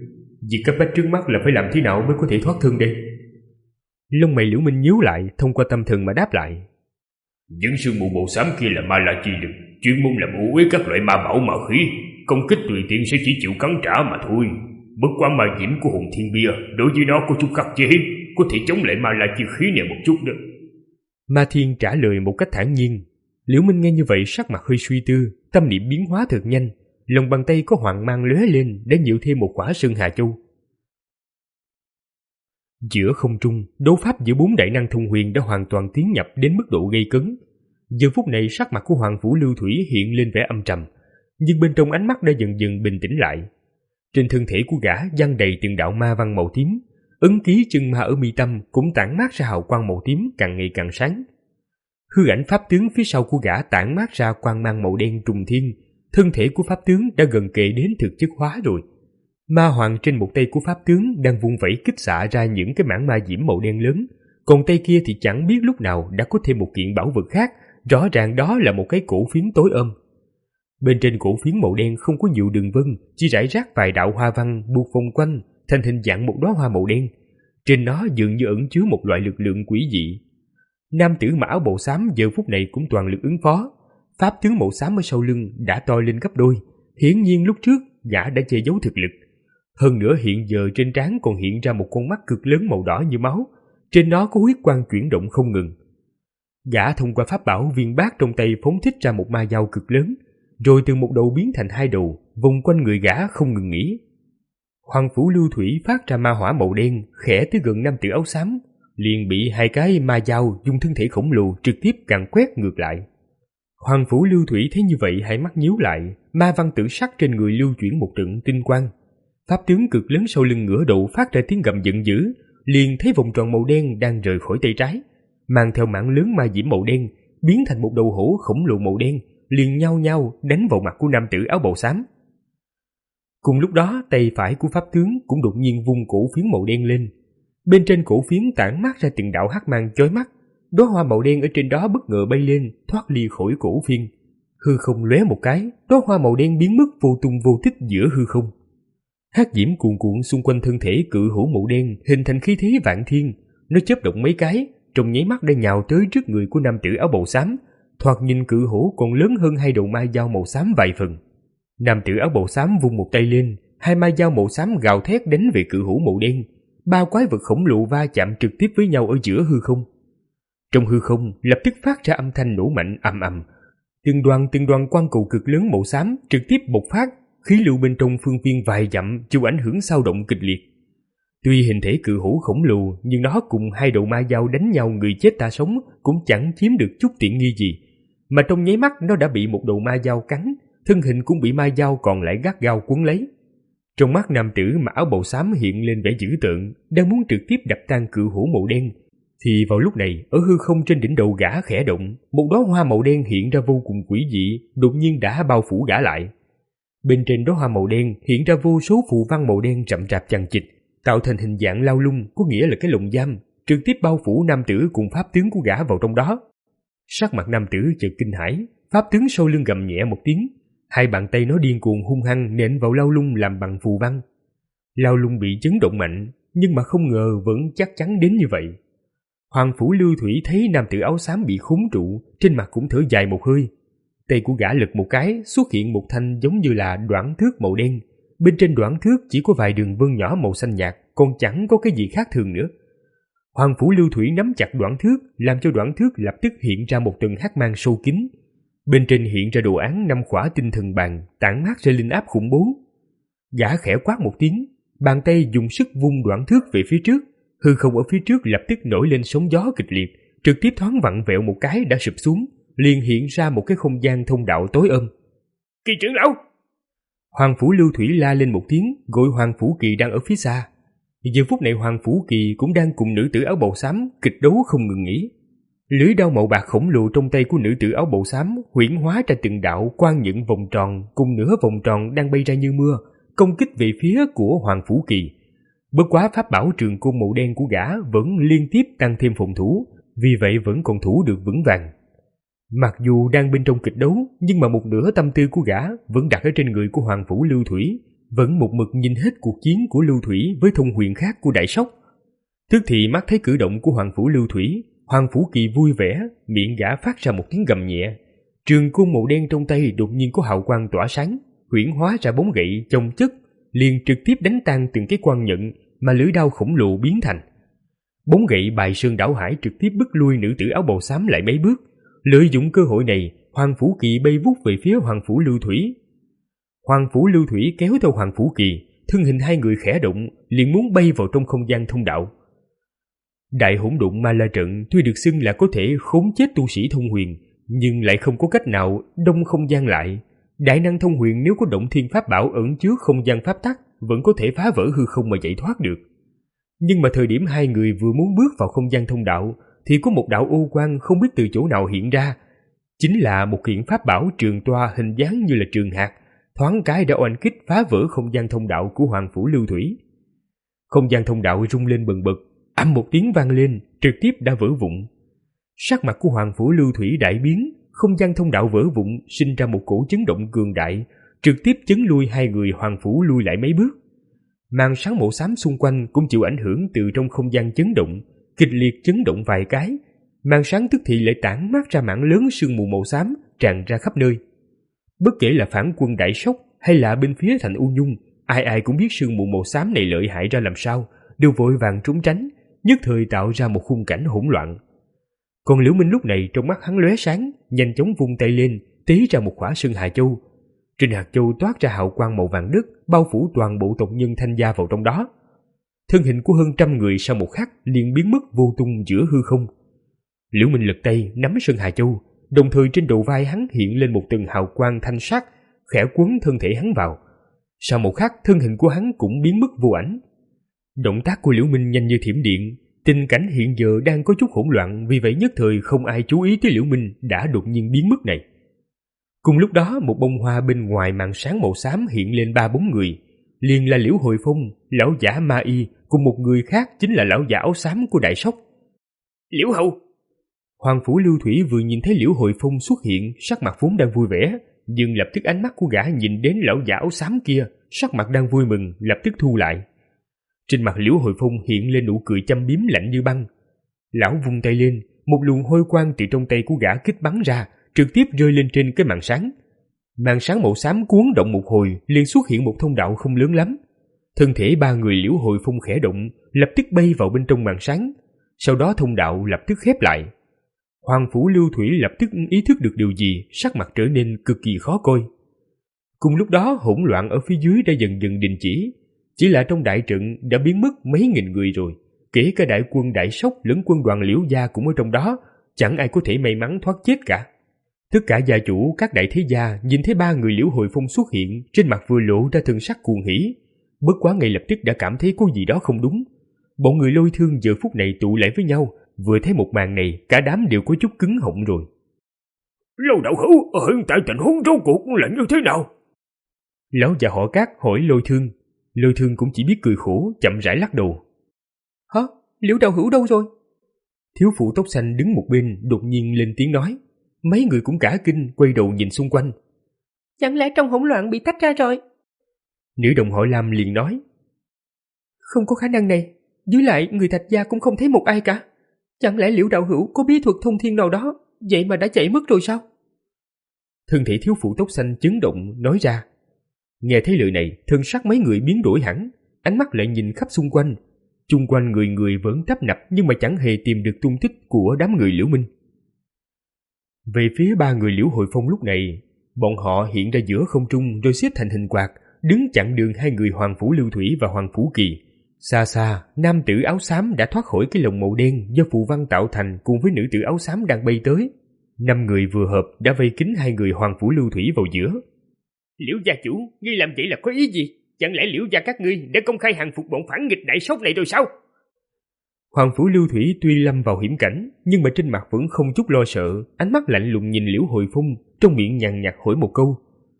Việc cấp bách trước mắt là phải làm thế nào mới có thể thoát thân đây? Lông mày Liễu Minh nhíu lại, thông qua tâm thần mà đáp lại. Những sương mù màu xám kia là ma la chi lực, chuyên môn làm ô uế các loại ma bảo ma khí, công kích tùy tiện sẽ chỉ chịu cắn trả mà thôi. Bất quá ma diễm của hồn thiên bia đối với nó có chút khắc chế, có thể chống lại ma la chi khí này một chút đó. Ma Thiên trả lời một cách thản nhiên. Liễu Minh nghe như vậy sắc mặt hơi suy tư, tâm niệm biến hóa thật nhanh, lòng bàn tay có hoàng mang lóe lên để nhiễu thêm một quả Sơn Hà Châu. Giữa không trung, đấu pháp giữa bốn đại năng thông huyền đã hoàn toàn tiến nhập đến mức độ gây cấn. Giờ phút này sắc mặt của Hoàng Phủ Lưu Thủy hiện lên vẻ âm trầm, nhưng bên trong ánh mắt đã dần dần bình tĩnh lại. Trên thân thể của gã giăng đầy từng đạo ma văn màu tím, ấn ký chân ma ở mi tâm cũng tản mát ra hào quang màu tím càng ngày càng sáng. Hư ảnh pháp tướng phía sau của gã tản mát ra quang mang màu đen trùng thiên, thân thể của pháp tướng đã gần kề đến thực chất hóa rồi. Ma hoàng trên một tay của pháp tướng đang vung vẩy kích xạ ra những cái mảng ma diễm màu đen lớn, còn tay kia thì chẳng biết lúc nào đã có thêm một kiện bảo vật khác, rõ ràng đó là một cái cổ phiến tối ôm. Bên trên cổ phiến màu đen không có nhiều đường vân, chỉ rải rác vài đạo hoa văn buộc vòng quanh thành hình dạng một đóa hoa màu đen. Trên nó dường như ẩn chứa một loại lực lượng quỷ dị. Nam tử mặc áo màu xám giờ phút này cũng toàn lực ứng phó. Pháp tướng màu xám ở sau lưng đã to lên gấp đôi, hiển nhiên lúc trước gã đã che giấu thực lực. Hơn nữa hiện giờ trên trán còn hiện ra một con mắt cực lớn màu đỏ như máu, trên đó có huyết quang chuyển động không ngừng. Gã thông qua pháp bảo viên bát trong tay phóng thích ra một ma dao cực lớn, rồi từ một đầu biến thành hai đầu, vòng quanh người gã không ngừng nghỉ. Hoàng Phủ Lưu Thủy phát ra ma hỏa màu đen, khẽ tới gần nam tử áo xám, liền bị hai cái ma dao dùng thân thể khổng lồ trực tiếp càn quét ngược lại. Hoàng Phủ Lưu Thủy thấy như vậy hai mắt nhíu lại, ma văn tử sắc trên người lưu chuyển một trận tinh quang. Pháp tướng cực lớn sau lưng ngửa đầu phát ra tiếng gầm giận dữ, liền thấy vòng tròn màu đen đang rời khỏi tay trái, mang theo mảng lớn ma diễm màu đen, biến thành một đầu hổ khổng lồ màu đen, liền nhao nhao đánh vào mặt của nam tử áo bào xám. Cùng lúc đó, tay phải của pháp tướng cũng đột nhiên vung cổ phiến màu đen lên. Bên trên cổ phiến tản mát ra từng đạo hắc mang chói mắt, đóa hoa màu đen ở trên đó bất ngờ bay lên, thoát ly khỏi cổ phiến. Hư không lóe một cái, đóa hoa màu đen biến mất vô tung vô tích giữa hư không. Hắc diễm cuồn cuộn xung quanh thân thể cự hổ màu đen hình thành khí thế vạn thiên, nó chớp động mấy cái, trong nháy mắt đã nhào tới trước người của nam tử áo bào xám, thoạt nhìn cự hổ còn lớn hơn hai đầu ma dao màu xám vài phần. Nam tử áo bào xám vung một tay lên, hai ma dao màu xám gào thét đánh về cự hổ màu đen, ba quái vật khổng lồ va chạm trực tiếp với nhau ở giữa hư không. Trong hư không lập tức phát ra âm thanh nổ mạnh ầm ầm, từng đoàn từng đoàn quang cầu cực lớn màu xám trực tiếp bộc phát, khí lưu bên trong phương viên vài dặm chịu ảnh hưởng sao động kịch liệt. Tuy hình thể cự hổ khổng lồ, nhưng nó cùng hai đầu ma dao đánh nhau người chết ta sống cũng chẳng chiếm được chút tiện nghi gì, mà trong nháy mắt nó đã bị một đầu ma dao cắn, thân hình cũng bị ma dao còn lại gắt gao quấn lấy. Trong mắt nam tử mặc áo bào xám hiện lên vẻ dữ tợn, đang muốn trực tiếp đập tan cự hổ màu đen, thì vào lúc này ở hư không trên đỉnh đầu gã khẽ động, một đóa hoa màu đen hiện ra vô cùng quỷ dị, đột nhiên đã bao phủ gã lại. Bên trên đóa hoa màu đen hiện ra vô số phù văn màu đen rậm rạp chằng chịt, tạo thành hình dạng lao lung, có nghĩa là cái lồng giam, trực tiếp bao phủ nam tử cùng pháp tướng của gã vào trong đó. Sắc mặt nam tử chợt kinh hãi, pháp tướng sau lưng gầm nhẹ một tiếng, hai bàn tay nó điên cuồng hung hăng nện vào lao lung làm bằng phù văn. Lao lung bị chấn động mạnh, nhưng mà không ngờ vẫn chắc chắn đến như vậy. Hoàng Phủ Lưu Thủy thấy nam tử áo xám bị khốn trụ, trên mặt cũng thở dài một hơi. Tay của gã lật một cái, xuất hiện một thanh giống như là đoản thước màu đen. Bên trên đoản thước chỉ có vài đường vân nhỏ màu xanh nhạt, còn chẳng có cái gì khác thường nữa. Hoàng Phủ Lưu Thủy nắm chặt đoản thước, làm cho đoản thước lập tức hiện ra một tầng hắc mang sâu kín. Bên trên hiện ra đồ án năm khỏa tinh thần bàn, tản mát ra linh áp khủng bố. Gã khẽ quát một tiếng, bàn tay dùng sức vung đoản thước về phía trước, hư không ở phía trước lập tức nổi lên sóng gió kịch liệt, trực tiếp thoáng vặn vẹo một cái đã sụp xuống, liền hiện ra một cái không gian thông đạo tối ôm. Kỳ trưởng lão! Hoàng Phủ Lưu Thủy la lên một tiếng, gọi Hoàng Phủ Kỳ đang ở phía xa. Giờ phút này Hoàng Phủ Kỳ cũng đang cùng nữ tử áo bào xám kịch đấu không ngừng nghỉ. Lưỡi đao màu bạc khổng lồ trong tay của nữ tử áo bào xám huyễn hóa ra từng đạo quang những vòng tròn cùng nửa vòng tròn đang bay ra như mưa, công kích về phía của Hoàng Phủ Kỳ. Bất quá pháp bảo trường côn màu đen của gã vẫn liên tiếp tăng thêm phòng thủ, vì vậy vẫn còn thủ được vững vàng. Mặc dù đang bên trong kịch đấu, nhưng mà một nửa tâm tư của gã vẫn đặt ở trên người của Hoàng Phủ Lưu Thủy, vẫn một mực nhìn hết cuộc chiến của Lưu Thủy với thông huyền khác của Đại Sóc. Tức thì mắt thấy cử động của Hoàng Phủ Lưu Thủy, Hoàng Phủ Kỳ vui vẻ, miệng gã phát ra một tiếng gầm nhẹ. Trường côn màu đen trong tay đột nhiên có hào quang tỏa sáng, huyễn hóa ra bóng gậy chồng chất, liền trực tiếp đánh tan từng cái quan nhận mà lưỡi đao khổng lồ biến thành. Bóng gậy bài sơn đảo hải trực tiếp bức lui nữ tử áo bào xám lại mấy bước. Lợi dụng cơ hội này, Hoàng Phủ Kỳ bay vút về phía Hoàng Phủ Lưu Thủy. Hoàng Phủ Lưu Thủy kéo theo Hoàng Phủ Kỳ, thân hình hai người khẽ động, liền muốn bay vào trong không gian thông đạo. Đại hỗn độn ma la trận tuy được xưng là có thể khốn chết tu sĩ thông huyền, nhưng lại không có cách nào đông không gian lại. Đại năng thông huyền nếu có động thiên pháp bảo ẩn chứa không gian pháp tắc, vẫn có thể phá vỡ hư không mà chạy thoát được. Nhưng mà thời điểm hai người vừa muốn bước vào không gian thông đạo, thì có một đạo ô quang không biết từ chỗ nào hiện ra. Chính là một kiện pháp bảo trường toa hình dáng như là trường hạt, thoáng cái đã oanh kích phá vỡ không gian thông đạo của Hoàng Phủ Lưu Thủy. Không gian thông đạo rung lên bần bật, ầm một tiếng vang lên, trực tiếp đã vỡ vụn. Sắc mặt của Hoàng Phủ Lưu Thủy đại biến, không gian thông đạo vỡ vụn sinh ra một cổ chấn động cường đại, trực tiếp chấn lui hai người Hoàng Phủ lui lại mấy bước. Màn sáng màu xám xung quanh cũng chịu ảnh hưởng từ trong không gian chấn động, kịch liệt chấn động vài cái. Màn sáng tức thì lại tản mát ra mảng lớn sương mù màu xám tràn ra khắp nơi. Bất kể là phản quân Đại Sóc hay là bên phía thành U Nhung, ai ai cũng biết sương mù màu xám này lợi hại ra làm sao, đều vội vàng trốn tránh, nhất thời tạo ra một khung cảnh hỗn loạn. Còn Liễu Minh lúc này trong mắt hắn lóe sáng, nhanh chóng vung tay lên, tế ra một quả sơn hà châu. Trên hạt châu toát ra hào quang màu vàng đất, bao phủ toàn bộ tộc nhân Thanh gia vào trong đó. Thân hình của hơn trăm người sau một khắc liền biến mất vô tung giữa hư không. Liễu Minh lật tay nắm sơn hà châu, đồng thời trên đầu vai hắn hiện lên một tầng hào quang thanh sắc, khẽ quấn thân thể hắn vào. Sau một khắc, thân hình của hắn cũng biến mất vô ảnh. Động tác của Liễu Minh nhanh như thiểm điện. Tình cảnh hiện giờ đang có chút hỗn loạn, vì vậy nhất thời không ai chú ý tới Liễu Minh đã đột nhiên biến mất này. Cùng lúc đó, một bông hoa bên ngoài màn sáng màu xám hiện lên ba bốn người, liền là Liễu Hồi Phong, lão giả Ma Y cùng một người khác chính là lão giả áo xám của Đại Sóc. Liễu hậu. Hoàng Phủ Lưu Thủy vừa nhìn thấy Liễu Hồi Phong xuất hiện, sắc mặt vốn đang vui vẻ, nhưng lập tức ánh mắt của gã nhìn đến lão giả áo xám kia, sắc mặt đang vui mừng lập tức thu lại. Trên mặt Liễu Hồi Phong hiện lên nụ cười châm biếm lạnh như băng. Lão vung tay lên, một luồng hôi quang từ trong tay của gã kích bắn ra, trực tiếp rơi lên trên cái màn sáng. Màn sáng màu xám cuốn động một hồi, liền xuất hiện một thông đạo không lớn lắm. Thân thể ba người Liễu Hồi Phong khẽ động, lập tức bay vào bên trong màn sáng. Sau đó thông đạo lập tức khép lại. Hoàng Phủ Lưu Thủy lập tức ý thức được điều gì, sắc mặt trở nên cực kỳ khó coi. Cùng lúc đó hỗn loạn ở phía dưới đã dần dần đình chỉ. Chỉ là trong đại trận đã biến mất mấy nghìn người rồi, kể cả đại quân Đại Sóc lẫn quân đoàn Liễu gia cũng ở trong đó, chẳng ai có thể may mắn thoát chết cả. Tất cả gia chủ các đại thế gia nhìn thấy ba người Liễu Hồi Phong xuất hiện, trên mặt vừa lộ ra thần sắc cuồng hỉ, bất quá ngay lập tức đã cảm thấy có gì đó không đúng. Bọn người Lôi Thương giờ phút này tụ lại với nhau, vừa thấy một màn này, cả đám đều có chút cứng họng rồi. Lâu đạo hữu, ở hiện tại tình huống rốt cuộc là như thế nào? Lão già họ Cát hỏi Lôi Thương. Lôi Thương cũng chỉ biết cười khổ, chậm rãi lắc đầu. Hả? Liễu đạo hữu đâu rồi? Thiếu phụ tóc xanh đứng một bên đột nhiên lên tiếng nói. Mấy người cũng cả kinh quay đầu nhìn xung quanh. Chẳng lẽ trong hỗn loạn bị tách ra rồi? Nữ đồng họ Lam liền nói. Không có khả năng này, dưới lại người Thạch gia cũng không thấy một ai cả. Chẳng lẽ Liễu đạo hữu có bí thuật thông thiên nào đó, vậy mà đã chạy mất rồi sao? Thân thể thiếu phụ tóc xanh chấn động nói ra. Nghe thấy lời này, thân sắc mấy người biến đổi hẳn, ánh mắt lại nhìn khắp xung quanh. Chung quanh người người vẫn tấp nập nhưng mà chẳng hề tìm được tung tích của đám người Liễu Minh. Về phía ba người Liễu Hồi Phong lúc này, bọn họ hiện ra giữa không trung rồi xếp thành hình quạt, đứng chặn đường hai người Hoàng Phủ Lưu Thủy và Hoàng Phủ Kỳ. Xa xa, nam tử áo xám đã thoát khỏi cái lồng màu đen do phù văn tạo thành cùng với nữ tử áo xám đang bay tới. Năm người vừa hợp đã vây kín hai người Hoàng Phủ Lưu Thủy vào giữa. Liễu gia chủ, ngươi làm vậy là có ý gì? Chẳng lẽ Liễu gia các ngươi đã công khai hàng phục bọn phản nghịch Đại Sóc này rồi sao? Hoàng Phủ Lưu Thủy tuy lâm vào hiểm cảnh, nhưng mà trên mặt vẫn không chút lo sợ, ánh mắt lạnh lùng nhìn Liễu Hồi Phong, trong miệng nhàn nhạt hỏi một câu.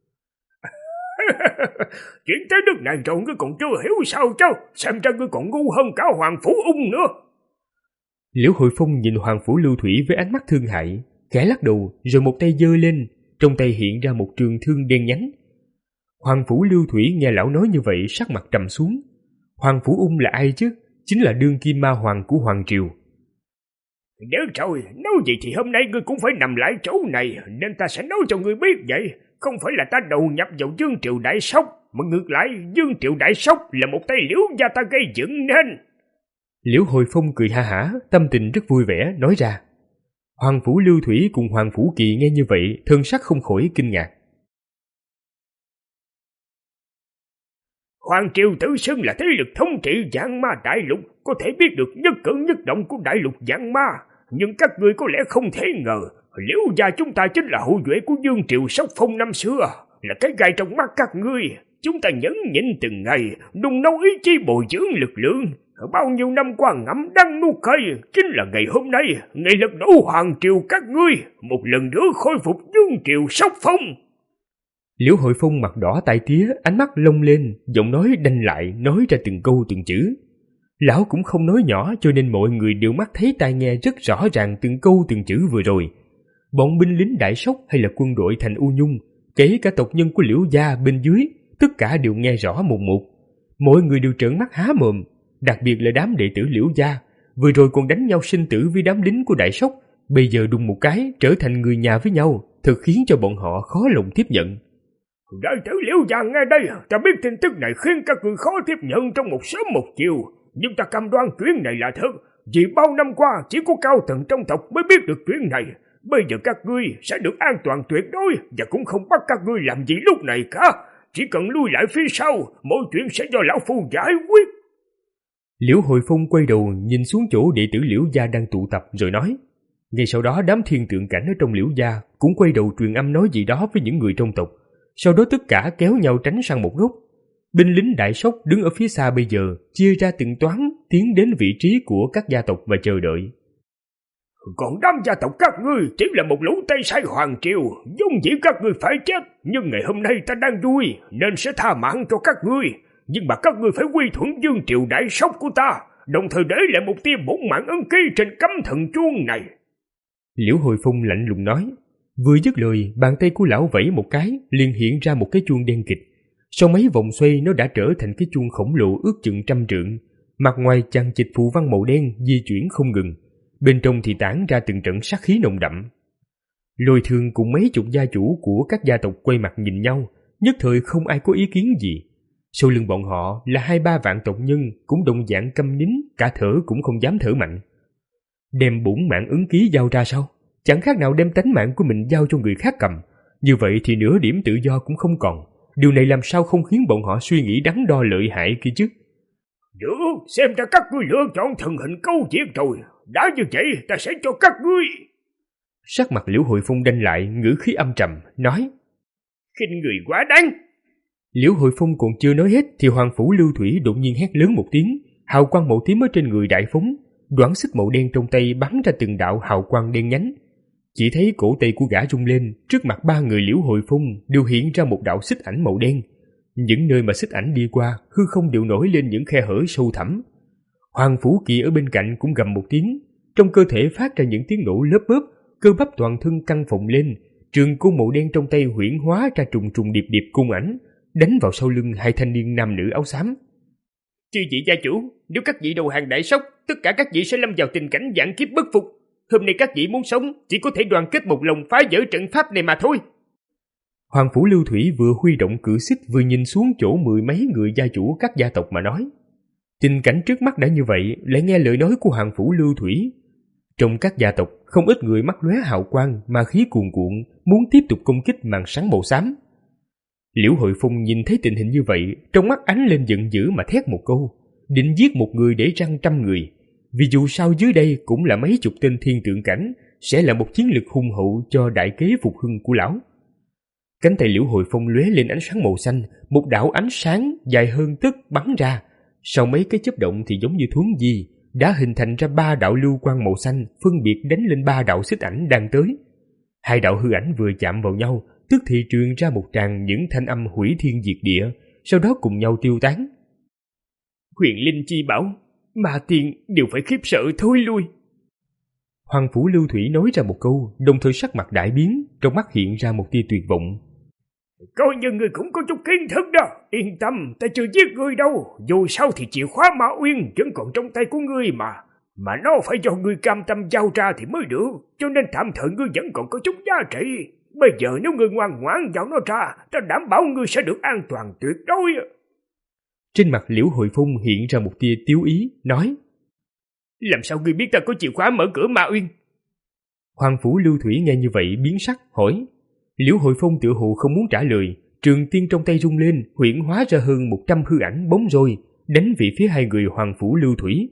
Chuyện tới nước này rồi ngươi còn chưa hiểu sao chứ? Xem ra ngươi còn ngu hơn cả Hoàng Phủ Ung nữa. Liễu Hồi Phong nhìn Hoàng Phủ Lưu Thủy với ánh mắt thương hại, khẽ lắc đầu rồi một tay giơ lên, trong tay hiện ra một trường thương đen nhánh. Hoàng Phủ Lưu Thủy nghe lão nói như vậy sắc mặt trầm xuống. Hoàng Phủ Ung là ai chứ? Chính là đương kim ma hoàng của Hoàng Triều. Nếu rồi, nói gì thì hôm nay ngươi cũng phải nằm lại chỗ này, nên ta sẽ nói cho ngươi biết vậy. Không phải là ta đầu nhập vào Dương Triều Đại Sóc, mà ngược lại Dương Triều Đại Sóc là một tay Liễu gia ta gây dựng nên. Liễu Hồi Phong cười ha hả, tâm tình rất vui vẻ, nói ra. Hoàng Phủ Lưu Thủy cùng Hoàng Phủ Kỳ nghe như vậy, thân sắc không khỏi kinh ngạc. Hoàng Triều tự xưng là thế lực thống trị Vạn Ma Đại Lục, có thể biết được nhất cử nhất động của Đại Lục Vạn Ma. Nhưng các ngươi có lẽ không thể ngờ, Liễu gia chúng ta chính là hậu duệ của Dương Triều Sóc Phong năm xưa, là cái gai trong mắt các ngươi. Chúng ta nhẫn nhịn từng ngày, nung nấu ý chí bồi dưỡng lực lượng. Bao nhiêu năm qua ngậm đắng nuốt cay, chính là ngày hôm nay, ngày lật đổ Hoàng Triều các ngươi, một lần nữa khôi phục Dương Triều Sóc Phong. Liễu Hội Phong mặt đỏ tai tía, ánh mắt lông lên, giọng nói đanh lại, nói ra từng câu từng chữ. Lão cũng không nói nhỏ, cho nên mọi người đều mắt thấy tai nghe rất rõ ràng từng câu từng chữ vừa rồi. Bọn binh lính Đại Sóc hay là quân đội thành U Nhung, kể cả tộc nhân của Liễu gia bên dưới, tất cả đều nghe rõ một một. Mọi người đều trợn mắt há mồm, đặc biệt là đám đệ tử Liễu gia, vừa rồi còn đánh nhau sinh tử với đám lính của Đại Sóc, bây giờ đùng một cái trở thành người nhà với nhau, thật khiến cho bọn họ khó lòng tiếp nhận. Đại tử Liễu gia nghe đây, ta biết tin tức này khiến các ngươi khó tiếp nhận trong một sớm một chiều, nhưng ta cam đoan chuyện này là thật, vì bao năm qua chỉ có cao tầng trong tộc mới biết được chuyện này. Bây giờ các ngươi sẽ được an toàn tuyệt đối, và cũng không bắt các ngươi làm gì lúc này cả. Chỉ cần lui lại phía sau, mọi chuyện sẽ do lão phu giải quyết. Liễu Hồi Phong quay đầu nhìn xuống chỗ đệ tử Liễu gia đang tụ tập rồi nói. Ngay sau đó đám thiên tượng cảnh ở trong Liễu gia cũng quay đầu truyền âm nói gì đó với những người trong tộc. Sau đó tất cả kéo nhau tránh sang một góc. Binh lính Đại Sóc đứng ở phía xa bây giờ chia ra từng toán tiến đến vị trí của các gia tộc và chờ đợi. Còn đám gia tộc các ngươi chỉ là một lũ tay sai Hoàng Triều, vốn dĩ các ngươi phải chết, nhưng ngày hôm nay ta đang vui nên sẽ tha mạng cho các ngươi. Nhưng mà các ngươi phải quy thuận Dương Triều Đại Sóc của ta, đồng thời để lại một tia bổn mạng ấn ký trên cấm thần chuông này. Liễu Hồi Phong lạnh lùng nói. Vừa dứt lời, bàn tay của lão vẫy một cái, liền hiện ra một cái chuông đen kịch. Sau mấy vòng xoay, nó đã trở thành cái chuông khổng lồ ước chừng trăm trượng. Mặt ngoài chằng chịt phù văn màu đen di chuyển không ngừng, bên trong thì tản ra từng trận sát khí nồng đậm. Lôi Thương cùng mấy chục gia chủ của các gia tộc quay mặt nhìn nhau, nhất thời không ai có ý kiến gì. Sau lưng bọn họ là hai ba vạn tộc nhân cũng đồng dạng câm nín, cả thở cũng không dám thở mạnh. Đem bổn mạng ứng ký giao ra sao? Chẳng khác nào đem tánh mạng của mình giao cho người khác cầm. Như vậy thì nửa điểm tự do cũng không còn. Điều này làm sao không khiến bọn họ suy nghĩ đắn đo lợi hại kia chứ? Được, xem ra các ngươi lựa chọn thần hình câu diệt rồi. Đã như vậy ta sẽ cho các ngươi. Sắc mặt Liễu Hội Phong đanh lại, ngữ khí âm trầm, nói. Khinh người quá đáng. Liễu Hội Phong còn chưa nói hết thì Hoàng Phủ Lưu Thủy đột nhiên hét lớn một tiếng, hào quang màu tím ở trên người đại phóng, đoạn xích màu đen trong tay bắn ra từng đạo hào quang đen nhánh. Chỉ thấy cổ tay của gã rung lên, trước mặt ba người Liễu Hội Phong đều hiện ra một đạo xích ảnh màu đen. Những nơi mà xích ảnh đi qua, hư không đều nổi lên những khe hở sâu thẳm. Hoàng Phủ Kỳ ở bên cạnh cũng gầm một tiếng, trong cơ thể phát ra những tiếng nổ lớp bớp, cơ bắp toàn thân căng phồng lên, trường côn màu đen trong tay huyễn hóa ra trùng trùng điệp điệp cung ảnh, đánh vào sau lưng hai thanh niên nam nữ áo xám. Chư vị gia chủ, nếu các vị đầu hàng Đại Sóc, tất cả các vị sẽ lâm vào tình cảnh vạn kiếp bất phục. Hôm nay các vị muốn sống, chỉ có thể đoàn kết một lòng phá vỡ trận pháp này mà thôi. Hoàng Phủ Lưu Thủy vừa huy động cử xích vừa nhìn xuống chỗ mười mấy người gia chủ các gia tộc mà nói. Tình cảnh trước mắt đã như vậy, lại nghe lời nói của Hoàng Phủ Lưu Thủy. Trong các gia tộc, không ít người mắt lóe hào quang, ma khí cuồn cuộn, muốn tiếp tục công kích màn sáng màu xám. Liễu Hội Phong nhìn thấy tình hình như vậy, trong mắt ánh lên giận dữ mà thét một câu, định giết một người để răn trăm người. Vì dù sao dưới đây cũng là mấy chục tên thiên tượng cảnh, sẽ là một chiến lực hùng hậu cho đại kế phục hưng của lão. Cánh tay Liễu Hội Phong lóe lên ánh sáng màu xanh, một đạo ánh sáng dài hơn tấc bắn ra. Sau mấy cái chớp động thì giống như thuấn di, đã hình thành ra ba đạo lưu quang màu xanh, phân biệt đánh lên ba đạo xích ảnh đang tới. Hai đạo hư ảnh vừa chạm vào nhau, tức thì truyền ra một tràng những thanh âm hủy thiên diệt địa, sau đó cùng nhau tiêu tán. Huyền Linh chi bảo, mà tiền đều phải khiếp sợ thôi lui. Hoàng Phủ Lưu Thủy nói ra một câu, đồng thời sắc mặt đại biến, trong mắt hiện ra một tia tuyệt vọng. Coi như ngươi cũng có chút kiến thức đó. Yên tâm, ta chưa giết ngươi đâu. Dù sao thì chìa khóa Ma Uyên vẫn còn trong tay của ngươi mà. Mà nó phải do ngươi cam tâm giao ra thì mới được. Cho nên tạm thời ngươi vẫn còn có chút giá trị. Bây giờ nếu ngươi ngoan ngoãn giao nó ra, ta đảm bảo ngươi sẽ được an toàn tuyệt đối. Trên mặt Liễu Hội Phong hiện ra một tia tiếu ý, nói: Làm sao ngươi biết ta có chìa khóa mở cửa Ma Uyên? Hoàng Phủ Lưu Thủy nghe như vậy biến sắc, hỏi. Liễu Hội Phong tựa hồ không muốn trả lời, trường tiên trong tay rung lên, huyễn hóa ra hơn một trăm hư ảnh bóng roi, đánh về phía hai người Hoàng Phủ Lưu Thủy.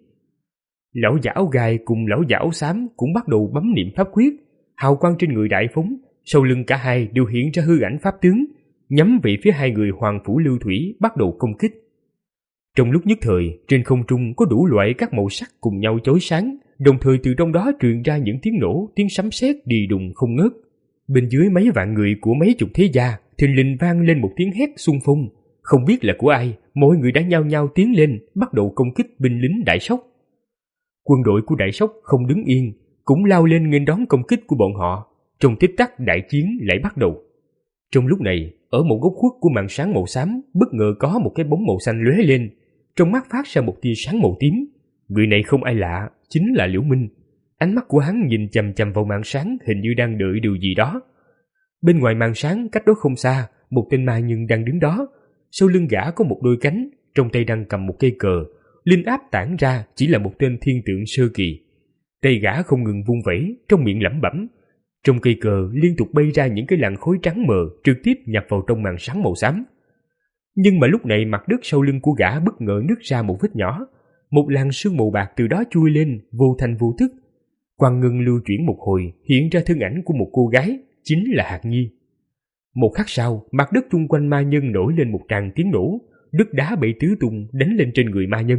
Lão giả áo gai cùng lão giả áo xám cũng bắt đầu bấm niệm pháp quyết, hào quang trên người đại phóng, sau lưng cả hai đều hiện ra hư ảnh pháp tướng, nhắm về phía hai người Hoàng Phủ Lưu Thủy bắt đầu công kích. Trong lúc nhất thời, trên không trung có đủ loại các màu sắc cùng nhau chói sáng, đồng thời từ trong đó truyền ra những tiếng nổ, tiếng sấm sét đi đùng không ngớt. Bên dưới mấy vạn người của mấy chục thế gia, thình lình vang lên một tiếng hét xung phong, không biết là của ai, mọi người đã nhao nhao tiến lên, bắt đầu công kích binh lính Đại Sóc. Quân đội của Đại Sóc không đứng yên, cũng lao lên nghênh đón công kích của bọn họ. Trong tích tắc đại chiến lại bắt đầu. Trong lúc này, ở một góc khuất của màn sáng màu xám, bất ngờ có một cái bóng màu xanh lóe lên, trong mắt phát ra một tia sáng màu tím. Người này không ai lạ, chính là Liễu Minh. Ánh mắt của hắn nhìn chằm chằm vào màn sáng, hình như đang đợi điều gì đó. Bên ngoài màn sáng, cách đó không xa, một tên ma nhân đang đứng đó. Sau lưng gã có một đôi cánh, trong tay đang cầm một cây cờ. Linh áp tản ra chỉ là một tên thiên tượng sơ kỳ. Tay gã không ngừng vung vẩy, trong miệng lẩm bẩm. Trong cây cờ liên tục bay ra những cái làn khói trắng mờ, trực tiếp nhập vào trong màn sáng màu xám. Nhưng mà lúc này mặt đất sau lưng của gã bất ngờ nứt ra một vết nhỏ. Một làn sương màu bạc từ đó chui lên, vô thành vô thức. Quang ngưng lưu chuyển một hồi, hiện ra thân ảnh của một cô gái, chính là Hạc Nhi. Một khắc sau, mặt đất chung quanh ma nhân nổi lên một tràng tiếng nổ, đất đá bay tứ tung đánh lên trên người ma nhân.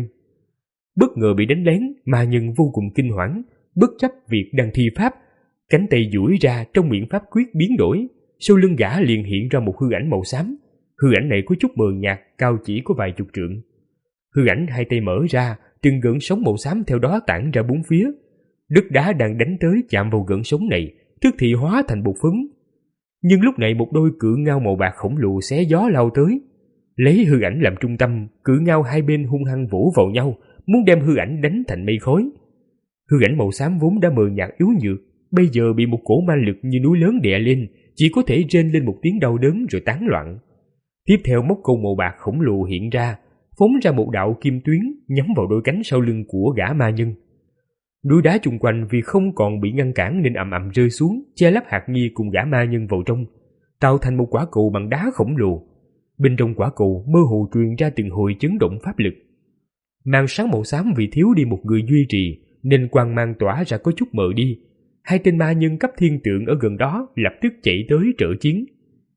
Bất ngờ bị đánh lén, ma nhân vô cùng kinh hoảng, bất chấp việc đang thi pháp, cánh tay duỗi ra trong miệng pháp quyết biến đổi, sau lưng gã liền hiện ra một hư ảnh màu xám. Hư ảnh này có chút mờ nhạt, cao chỉ có vài chục trượng. Hư ảnh hai tay mở ra, từng gợn sóng màu xám theo đó tản ra bốn phía. Đất đá đang đánh tới chạm vào gợn sóng này, tức thì hóa thành bột phấn. Nhưng lúc này một đôi cự ngao màu bạc khổng lồ xé gió lao tới. Lấy hư ảnh làm trung tâm, cự ngao hai bên hung hăng vỗ vào nhau, muốn đem hư ảnh đánh thành mây khói. Hư ảnh màu xám vốn đã mờ nhạt yếu nhược, bây giờ bị một cổ ma lực như núi lớn đè lên, chỉ có thể rên lên một tiếng đau đớn rồi tán loạn. Tiếp theo móc câu màu bạc khổng lồ hiện ra, phóng ra một đạo kim tuyến nhắm vào đôi cánh sau lưng của gã ma nhân. Núi đá chung quanh vì không còn bị ngăn cản nên ầm ầm rơi xuống, che lấp Hạc Nhi cùng gã ma nhân vào trong, tạo thành một quả cầu bằng đá khổng lồ. Bên trong quả cầu mơ hồ truyền ra từng hồi chấn động pháp lực. Màn sáng màu xám vì thiếu đi một người duy trì nên quang mang tỏa ra có chút mờ đi. Hai tên ma nhân cấp thiên tượng ở gần đó lập tức chạy tới trợ chiến.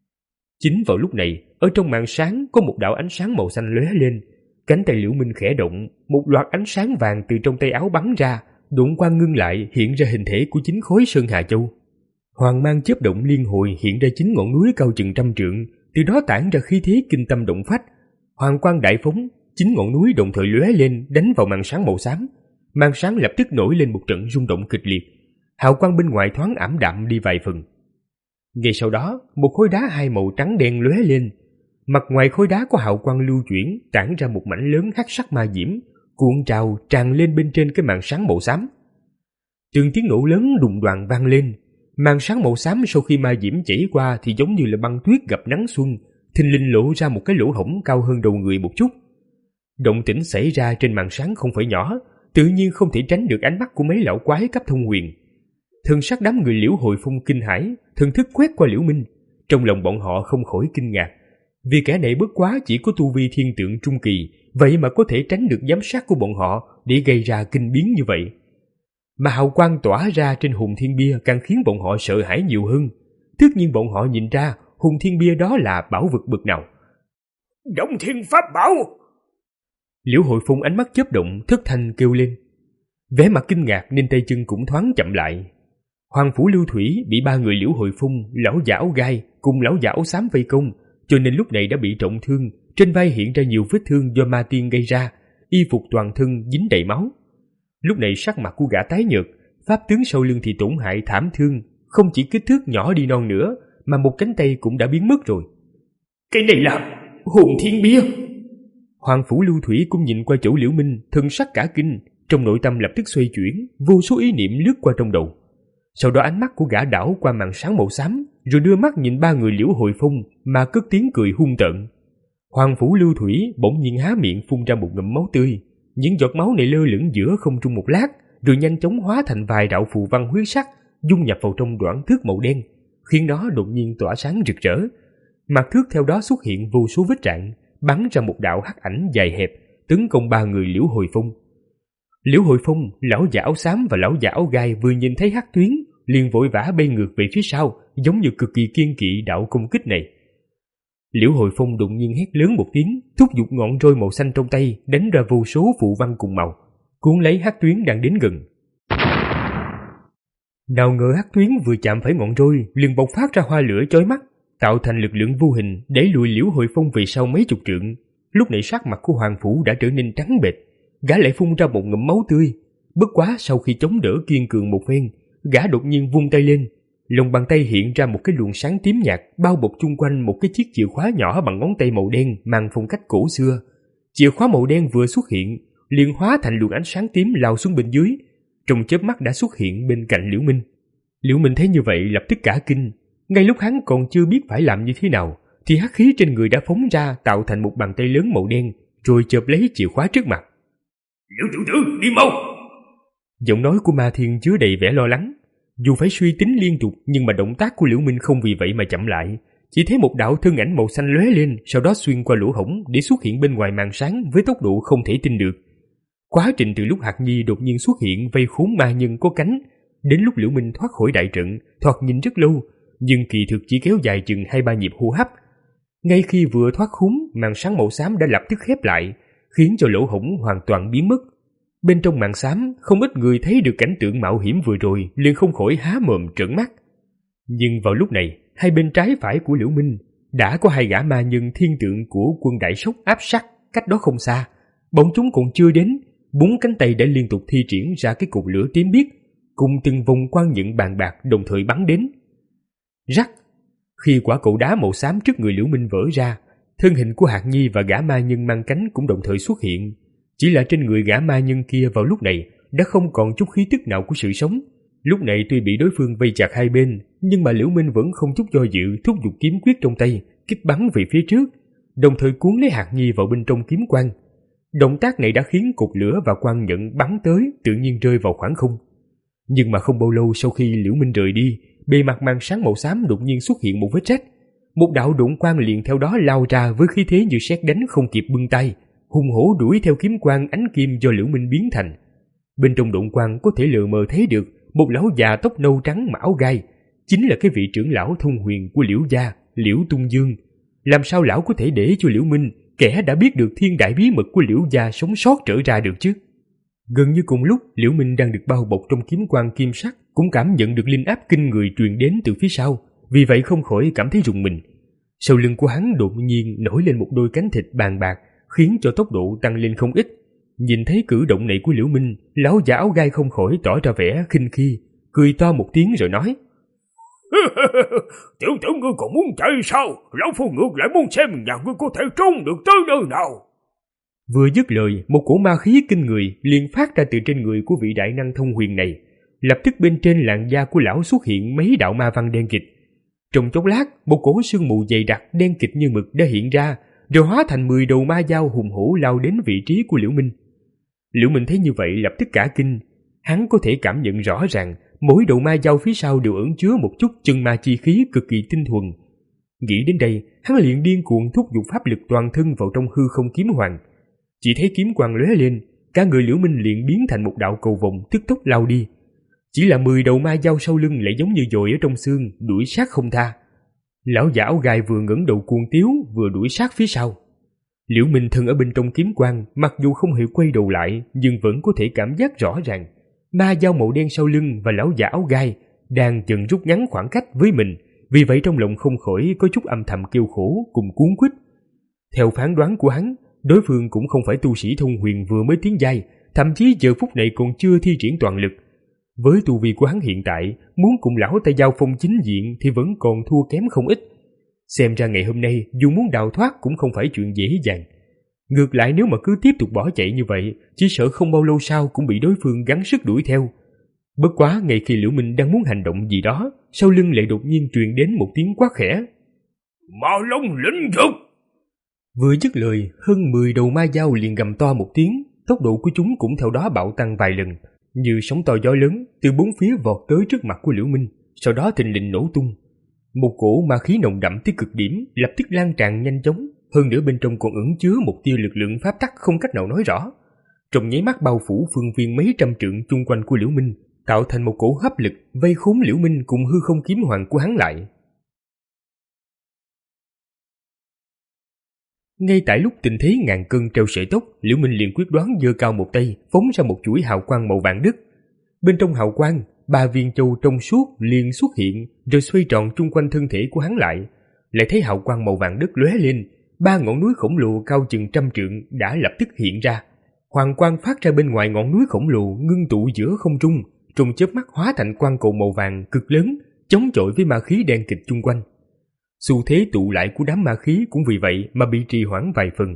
Chính vào lúc này, ở trong màn sáng có một đạo ánh sáng màu xanh lóe lên. Cánh tay Liễu Minh khẽ động, một loạt ánh sáng vàng từ trong tay áo bắn ra, đụng quang ngưng lại hiện ra hình thể của chính khối Sơn Hà Châu. Hoàng mang chớp động liên hồi hiện ra chính ngọn núi cao chừng trăm trượng, từ đó tản ra khí thế kinh tâm động phách. Hoàng quang đại phóng, chính ngọn núi đồng thời lóe lên đánh vào màn sáng màu xám. Màn sáng lập tức nổi lên một trận rung động kịch liệt, hào quang bên ngoài thoáng ảm đạm đi vài phần. Ngay sau đó, một khối đá hai màu trắng đen lóe lên. Mặt ngoài khối đá có hào quang lưu chuyển, tản ra một mảnh lớn hắc sắc ma diễm, cuộn trào tràn lên bên trên cái màn sáng màu xám. Từng tiếng nổ lớn đùng đoàng vang lên. Màn sáng màu xám sau khi ma diễm chảy qua thì giống như là băng tuyết gặp nắng xuân, thình lình lộ ra một cái lỗ hổng cao hơn đầu người một chút. Động tĩnh xảy ra trên màn sáng không phải nhỏ, tự nhiên không thể tránh được ánh mắt của mấy lão quái cấp thông huyền. Thần sắc đám người Liễu Hội Phong kinh hãi, thần thức quét qua Liễu Minh, trong lòng bọn họ không khỏi kinh ngạc, vì kẻ này bất quá chỉ có tu vi thiên tượng trung kỳ, vậy mà có thể tránh được giám sát của bọn họ để gây ra kinh biến như vậy. Mà hào quang tỏa ra trên hùng thiên bia càng khiến bọn họ sợ hãi nhiều hơn. Tất nhiên bọn họ nhìn ra hùng thiên bia đó là bảo vật bậc nào. Động thiên pháp bảo! Liễu Hội Phong ánh mắt chớp động, thất thanh kêu lên. Vẻ mặt kinh ngạc nên tay chân cũng thoáng chậm lại. Hoàng Phủ Lưu Thủy bị ba người Liễu Hội Phong, lão giả áo gai cùng lão giả áo xám vây công, cho nên lúc này đã bị trọng thương, trên vai hiện ra nhiều vết thương do ma tiên gây ra, y phục toàn thân dính đầy máu. Lúc này sắc mặt của gã tái nhợt, pháp tướng sau lưng thì tổn hại thảm thương, không chỉ kích thước nhỏ đi non nữa, mà một cánh tay cũng đã biến mất rồi. Cái này là hồn thiên bia. Hoàng Phủ Lưu Thủy cũng nhìn qua chỗ Liễu Minh, thân sắc cả kinh, trong nội tâm lập tức xoay chuyển, vô số ý niệm lướt qua trong đầu. Sau đó ánh mắt của gã đảo qua màn sáng màu xám, rồi đưa mắt nhìn ba người Liễu Hồi Phong mà cất tiếng cười hung tợn. Hoàng Phủ Lưu Thủy bỗng nhiên há miệng phun ra một ngụm máu tươi, những giọt máu này lơ lửng giữa không trung một lát, rồi nhanh chóng hóa thành vài đạo phù văn huyết sắc, dung nhập vào trong đoạn thước màu đen, khiến nó đột nhiên tỏa sáng rực rỡ. Mặt thước theo đó xuất hiện vô số vết rạn, bắn ra một đạo hắc ảnh dài hẹp, tấn công ba người Liễu Hồi Phong. Liễu Hồi Phong, lão già áo xám và lão già áo gai vừa nhìn thấy hắc tuyến, liền vội vã bay ngược về phía sau, giống như cực kỳ kiên kỵ đạo công kích này. Liễu Hồi Phong đột nhiên hét lớn một tiếng, thúc giục ngọn roi màu xanh trong tay, đánh ra vô số phù văn cùng màu, cuốn lấy hắc tuyến đang đến gần. Nào ngờ hắc tuyến vừa chạm phải ngọn roi, liền bộc phát ra hoa lửa chói mắt, tạo thành lực lượng vô hình đẩy lùi Liễu Hồi Phong về sau mấy chục trượng. Lúc này sắc mặt của Hoàng Phủ đã trở nên trắng bệch, gã lại phun ra một ngụm máu tươi. Bất quá sau khi chống đỡ kiên cường một phen, gã đột nhiên vung tay lên, lòng bàn tay hiện ra một cái luồng sáng tím nhạt bao bọc chung quanh một cái chiếc chìa khóa nhỏ bằng ngón tay màu đen mang phong cách cổ xưa. Chìa khóa màu đen vừa xuất hiện, liền hóa thành luồng ánh sáng tím lao xuống bên dưới, trong chớp mắt đã xuất hiện bên cạnh Liễu Minh. Liễu Minh thấy như vậy lập tức cả kinh, ngay lúc hắn còn chưa biết phải làm như thế nào, thì hắc khí trên người đã phóng ra tạo thành một bàn tay lớn màu đen, rồi chộp lấy chìa khóa trước mặt. Liễu tiểu tử, đi mau! Giọng nói của Ma Thiên chứa đầy vẻ lo lắng. Dù phải suy tính liên tục, nhưng mà động tác của Liễu Minh không vì vậy mà chậm lại. Chỉ thấy một đạo thân ảnh màu xanh lóe lên, sau đó xuyên qua lỗ hổng để xuất hiện bên ngoài màn sáng với tốc độ không thể tin được. Quá trình từ lúc Hạc Nhi đột nhiên xuất hiện vây khốn ma nhân có cánh, đến lúc Liễu Minh thoát khỏi đại trận, thoạt nhìn rất lâu, nhưng kỳ thực chỉ kéo dài chừng hai ba nhịp hô hấp. Ngay khi vừa thoát khốn, màn sáng màu xám đã lập tức khép lại, khiến cho lỗ hổng hoàn toàn biến mất. Bên trong màn xám, không ít người thấy được cảnh tượng mạo hiểm vừa rồi, liền không khỏi há mồm trợn mắt. Nhưng vào lúc này, hai bên trái phải của Liễu Minh đã có hai gã ma nhân thiên tượng của quân Đại Sóc áp sát cách đó không xa. Bọn chúng còn chưa đến, bốn cánh tay đã liên tục thi triển ra cái cột lửa tím biếc, cùng từng vòng quang nhận bàn bạc đồng thời bắn đến. Rắc! Khi quả cầu đá màu xám trước người Liễu Minh vỡ ra, thân hình của Hạc Nhi và gã ma nhân mang cánh cũng đồng thời xuất hiện. Chỉ là trên người gã ma nhân kia vào lúc này đã không còn chút khí tức nào của sự sống. Lúc này tuy bị đối phương vây chặt hai bên, nhưng mà Liễu Minh vẫn không chút do dự thúc giục kiếm quyết trong tay, kích bắn về phía trước, đồng thời cuốn lấy Hạc Nhi vào bên trong kiếm quang. Động tác này đã khiến cột lửa và quang nhận bắn tới tự nhiên rơi vào khoảng không. Nhưng mà không bao lâu sau khi Liễu Minh rời đi, bề mặt màn sáng màu xám đột nhiên xuất hiện một vết rách. Một đạo độn quang liền theo đó lao ra với khí thế như sét đánh không kịp bưng tay, hùng hổ đuổi theo kiếm quang ánh kim do Liễu Minh biến thành. Bên trong độn quang có thể lờ mờ thấy được một lão già tóc nâu trắng mà áo gai, chính là cái vị trưởng lão thông huyền của Liễu gia, Liễu Tung Dương. Làm sao lão có thể để cho Liễu Minh, kẻ đã biết được thiên đại bí mật của Liễu gia, sống sót trở ra được chứ? Gần như cùng lúc Liễu Minh đang được bao bọc trong kiếm quang kim sắc, cũng cảm nhận được linh áp kinh người truyền đến từ phía sau, vì vậy không khỏi cảm thấy rùng mình. Sau lưng của hắn đột nhiên nổi lên một đôi cánh thịt bàn bạc, khiến cho tốc độ tăng lên không ít. Nhìn thấy cử động này của Liễu Minh, lão già áo gai không khỏi tỏ ra vẻ khinh khi, cười to một tiếng rồi nói: Tiểu tử ngươi còn muốn chạy sao? Lão phu ngược lại muốn xem nhà ngươi có thể trốn được tới nơi nào. Vừa dứt lời, một cổ ma khí kinh người liền phát ra từ trên người của vị đại năng thông huyền này. Lập tức bên trên làn da của lão xuất hiện mấy đạo ma văn đen kịt. Trong chốc lát, một cổ sương mù dày đặc đen kịt như mực đã hiện ra, rồi hóa thành mười đầu ma dao hùng hổ lao đến vị trí của Liễu Minh. Liễu Minh thấy như vậy lập tức cả kinh. Hắn có thể cảm nhận rõ ràng mỗi đầu ma dao phía sau đều ẩn chứa một chút chân ma chi khí cực kỳ tinh thuần. Nghĩ đến đây, hắn liền điên cuồng thúc giục pháp lực toàn thân vào trong hư không kiếm hoàng. Chỉ thấy kiếm quang lóe lên, cả người Liễu Minh liền biến thành một đạo cầu vồng tức tốc lao đi. Chỉ là mười đầu ma dao sau lưng lại giống như dội ở trong xương, đuổi sát không tha. Lão già áo gai vừa ngẩng đầu cuồng tiếu vừa đuổi sát phía sau. Liễu Minh thân ở bên trong kiếm quang, mặc dù không hề quay đầu lại, nhưng vẫn có thể cảm giác rõ ràng ma dao màu đen sau lưng và lão già áo gai đang dần rút ngắn khoảng cách với mình. Vì vậy trong lòng không khỏi có chút âm thầm kêu khổ cùng cuốn quýt. Theo phán đoán của hắn, đối phương cũng không phải tu sĩ thông huyền vừa mới tiến giai, thậm chí giờ phút này còn chưa thi triển toàn lực. Với tu vi của hắn hiện tại, muốn cùng lão ta giao phong chính diện thì vẫn còn thua kém không ít. Xem ra ngày hôm nay dù muốn đào thoát cũng không phải chuyện dễ dàng. Ngược lại nếu mà cứ tiếp tục bỏ chạy như vậy, chỉ sợ không bao lâu sau cũng bị đối phương gắng sức đuổi theo. Bất quá ngay khi Liễu Minh đang muốn hành động gì đó, sau lưng lại đột nhiên truyền đến một tiếng quát khẽ. Ma Long lĩnh vực! Vừa dứt lời, hơn mười đầu ma dao liền gầm to một tiếng, tốc độ của chúng cũng theo đó bạo tăng vài lần, như sóng to gió lớn từ bốn phía vọt tới trước mặt của Liễu Minh, sau đó thình lình nổ tung. Một cổ ma khí nồng đậm tới cực điểm lập tức lan tràn nhanh chóng, hơn nữa bên trong còn ẩn chứa một tia lực lượng pháp tắc không cách nào nói rõ. Trong nháy mắt bao phủ phương viên mấy trăm trượng chung quanh của Liễu Minh, tạo thành một cổ hấp lực vây khốn Liễu Minh cùng hư không kiếm hoàng của hắn lại. Ngay tại lúc tình thế ngàn cân treo sợi tóc, Liễu Minh liền quyết đoán giơ cao một tay, phóng ra một chuỗi hào quang màu vàng đất. Bên trong hào quang, ba viên châu trong suốt liền xuất hiện, rồi xoay tròn chung quanh thân thể của hắn lại. Lại thấy hào quang màu vàng đất lóe lên, ba ngọn núi khổng lồ cao chừng trăm trượng đã lập tức hiện ra. Hoàng quang phát ra bên ngoài ngọn núi khổng lồ ngưng tụ giữa không trung, trong chớp mắt hóa thành quang cầu màu vàng cực lớn, chống chọi với ma khí đen kịt chung quanh. Xu thế tụ lại của đám ma khí cũng vì vậy mà bị trì hoãn vài phần.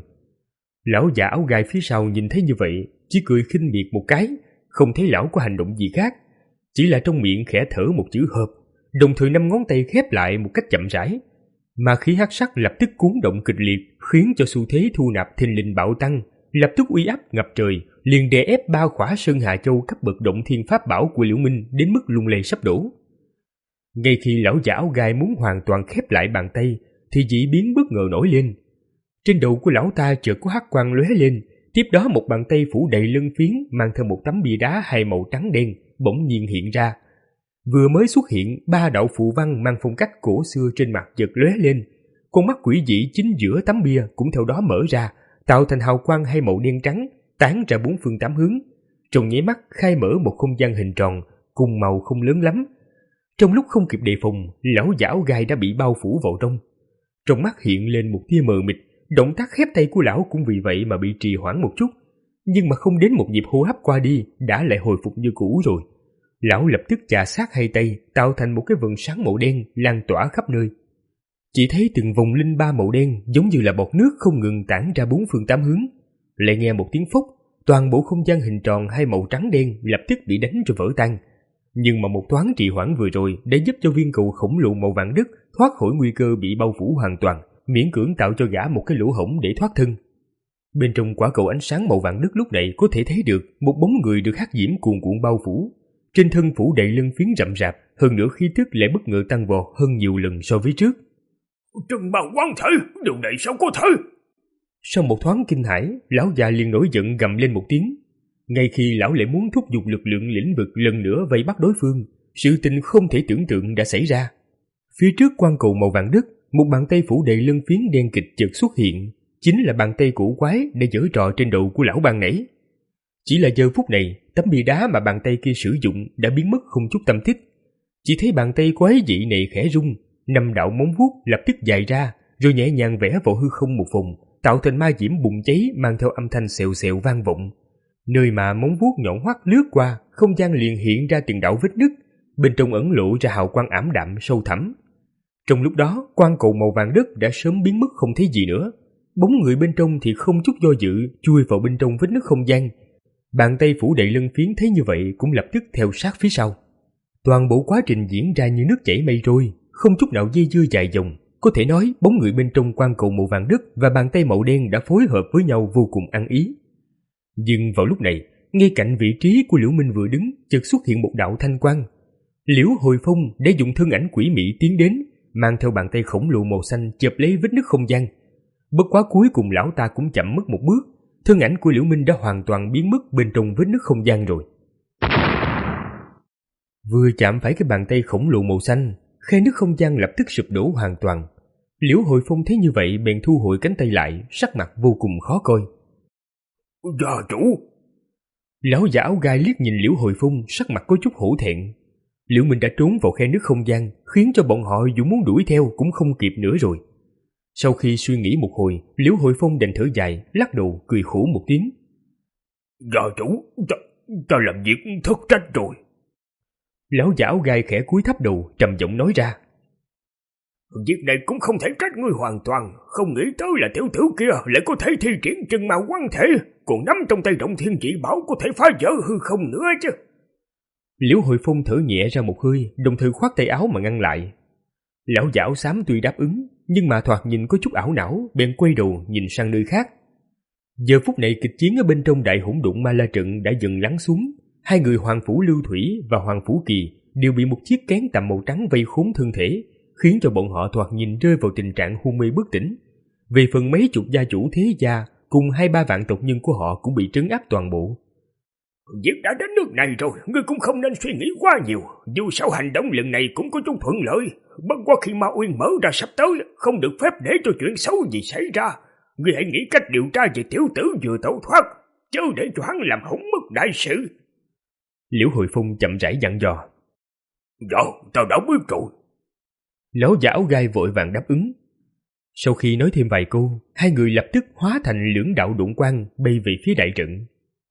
Lão già áo gai phía sau nhìn thấy như vậy, chỉ cười khinh miệt một cái, không thấy lão có hành động gì khác, chỉ là trong miệng khẽ thở một chữ hợp, đồng thời năm ngón tay khép lại một cách chậm rãi. Ma khí hắc sắc lập tức cuốn động kịch liệt, khiến cho xu thế thu nạp thình lình bạo tăng, lập tức uy áp ngập trời, liền đè ép ba khỏa Sơn Hà Châu cấp bậc động thiên pháp bảo của Liễu Minh đến mức lung lay sắp đổ. Ngay khi lão giả áo gai muốn hoàn toàn khép lại bàn tay, thì dị biến bất ngờ nổi lên. Trên đầu của lão ta chợt có hắc quang lóe lên, tiếp đó một bàn tay phủ đầy lân phiến mang theo một tấm bia đá hai màu trắng đen bỗng nhiên hiện ra. Vừa mới xuất hiện, ba đạo phù văn mang phong cách cổ xưa trên mặt chợt lóe lên, con mắt quỷ dị chính giữa tấm bia cũng theo đó mở ra, tạo thành hào quang hai màu đen trắng tán ra bốn phương tám hướng, trong nháy mắt khai mở một không gian hình tròn cùng màu không lớn lắm. Trong lúc không kịp đề phòng, lão giả áo gai đã bị bao phủ vào trong. Trong mắt hiện lên một tia mờ mịt, động tác khép tay của lão cũng vì vậy mà bị trì hoãn một chút, nhưng mà không đến một nhịp hô hấp qua đi đã lại hồi phục như cũ rồi. Lão lập tức chà sát hai tay, tạo thành một cái vầng sáng màu đen lan tỏa khắp nơi. Chỉ thấy từng vòng linh ba màu đen giống như là bọt nước không ngừng tản ra bốn phương tám hướng. Lại nghe một tiếng phốc, toàn bộ không gian hình tròn hai màu trắng đen lập tức bị đánh cho vỡ tan. Nhưng mà một thoáng trì hoãn vừa rồi đã giúp cho viên cầu khổng lồ màu vàng đất thoát khỏi nguy cơ bị bao phủ hoàn toàn, miễn cưỡng tạo cho gã một cái lỗ hổng để thoát thân. Bên trong quả cầu ánh sáng màu vàng đất lúc này có thể thấy được một bóng người được hắc diễm cuồn cuộn bao phủ. Trên thân phủ đầy lân phiến rậm rạp, hơn nữa khí tức lại bất ngờ tăng vọt hơn nhiều lần so với trước. Trần Ma Quán Thể, điều này sao có thể? Sau một thoáng kinh hãi, lão già liền nổi giận gầm lên một tiếng. Ngay khi lão lại muốn thúc giục lực lượng lĩnh vực lần nữa vây bắt đối phương, sự tình không thể tưởng tượng đã xảy ra. Phía trước quan cầu màu vàng đất, một bàn tay phủ đầy lân phiến đen kịch chợt xuất hiện, chính là bàn tay cổ quái để giở trò trên đầu của lão ban nãy. Chỉ là giờ phút này, tấm bia đá mà bàn tay kia sử dụng đã biến mất không chút tâm tích. Chỉ thấy bàn tay quái dị này khẽ rung, năm đạo móng vuốt lập tức dài ra, rồi nhẹ nhàng vẽ vào hư không một vòng, tạo thành ma diễm bùng cháy mang theo âm thanh xèo xèo vang vọng. Nơi mà móng vuốt nhọn hoắt lướt qua, không gian liền hiện ra từng đạo vết nứt, bên trong ẩn lộ ra hào quang ảm đạm sâu thẳm. Trong lúc đó, quan cầu màu vàng đất đã sớm biến mất không thấy gì nữa. Bóng người bên trong thì không chút do dự chui vào bên trong vết nứt không gian. Bàn tay phủ đầy lân phiến thấy như vậy cũng lập tức theo sát phía sau. Toàn bộ quá trình diễn ra như nước chảy mây trôi, không chút nào dây dưa dài dòng. Có thể nói bóng người bên trong quan cầu màu vàng đất và bàn tay màu đen đã phối hợp với nhau vô cùng ăn ý. Nhưng vào lúc này, ngay cạnh vị trí của Liễu Minh vừa đứng, chợt xuất hiện một đạo thanh quang. Liễu Hồi Phong đã dùng thân ảnh quỷ mị tiến đến, mang theo bàn tay khổng lồ màu xanh chộp lấy vết nứt không gian. Bất quá cuối cùng lão ta cũng chậm mất một bước, thân ảnh của Liễu Minh đã hoàn toàn biến mất bên trong vết nứt không gian rồi. Vừa chạm phải cái bàn tay khổng lồ màu xanh, khe nứt không gian lập tức sụp đổ hoàn toàn. Liễu Hồi Phong thấy như vậy bèn thu hồi cánh tay lại, sắc mặt vô cùng khó coi. Gia chủ! Lão giả áo gai liếc nhìn Liễu Hồi Phong, sắc mặt có chút hổ thẹn. Liễu Minh đã trốn vào khe nứt không gian, khiến cho bọn họ dù muốn đuổi theo cũng không kịp nữa rồi. Sau khi suy nghĩ một hồi, Liễu Hồi Phong đành thở dài, lắc đầu cười khổ một tiếng. Gia chủ, ta, ta làm việc thất trách rồi. Lão giả áo gai khẽ cúi thấp đầu, trầm giọng nói ra. Việc này cũng không thể trách ngươi hoàn toàn, không nghĩ tới là tiểu tử kia lại có thể thi triển chân ma quán thể, còn nắm trong tay động thiên dị bảo có thể phá vỡ hư không nữa chứ. Liễu Hội Phong thở nhẹ ra một hơi, đồng thời khoát tay áo mà ngăn lại. Lão già áo xám tuy đáp ứng, nhưng mà thoạt nhìn có chút ảo não, bèn quay đầu nhìn sang nơi khác. Giờ phút này kịch chiến ở bên trong đại hỗn độn ma la trận đã dần lắng xuống. Hai người Hoàng Phủ Lưu Thủy và Hoàng Phủ Kỳ đều bị một chiếc kén tầm màu trắng vây khốn thân thể, khiến cho bọn họ thoạt nhìn rơi vào tình trạng hôn mê bất tỉnh. Về phần mấy chục gia chủ thế gia cùng hai ba vạn tộc nhân của họ cũng bị trấn áp toàn bộ. Việc đã đến nước này rồi, ngươi cũng không nên suy nghĩ quá nhiều. Dù sao hành động lần này cũng có chút thuận lợi. Bất quá khi Ma Uyên mở ra sắp tới, không được phép để cho chuyện xấu gì xảy ra. Ngươi hãy nghĩ cách điều tra về tiểu tử vừa tẩu thoát, chớ để cho hắn làm hỏng mất đại sự. Liễu Hội Phong chậm rãi dặn dò. Dạ, tao đã biết rồi. Lão già áo gai vội vàng đáp ứng. Sau khi nói thêm vài câu, hai người lập tức hóa thành lưỡng đạo độn quang bay về phía đại trận.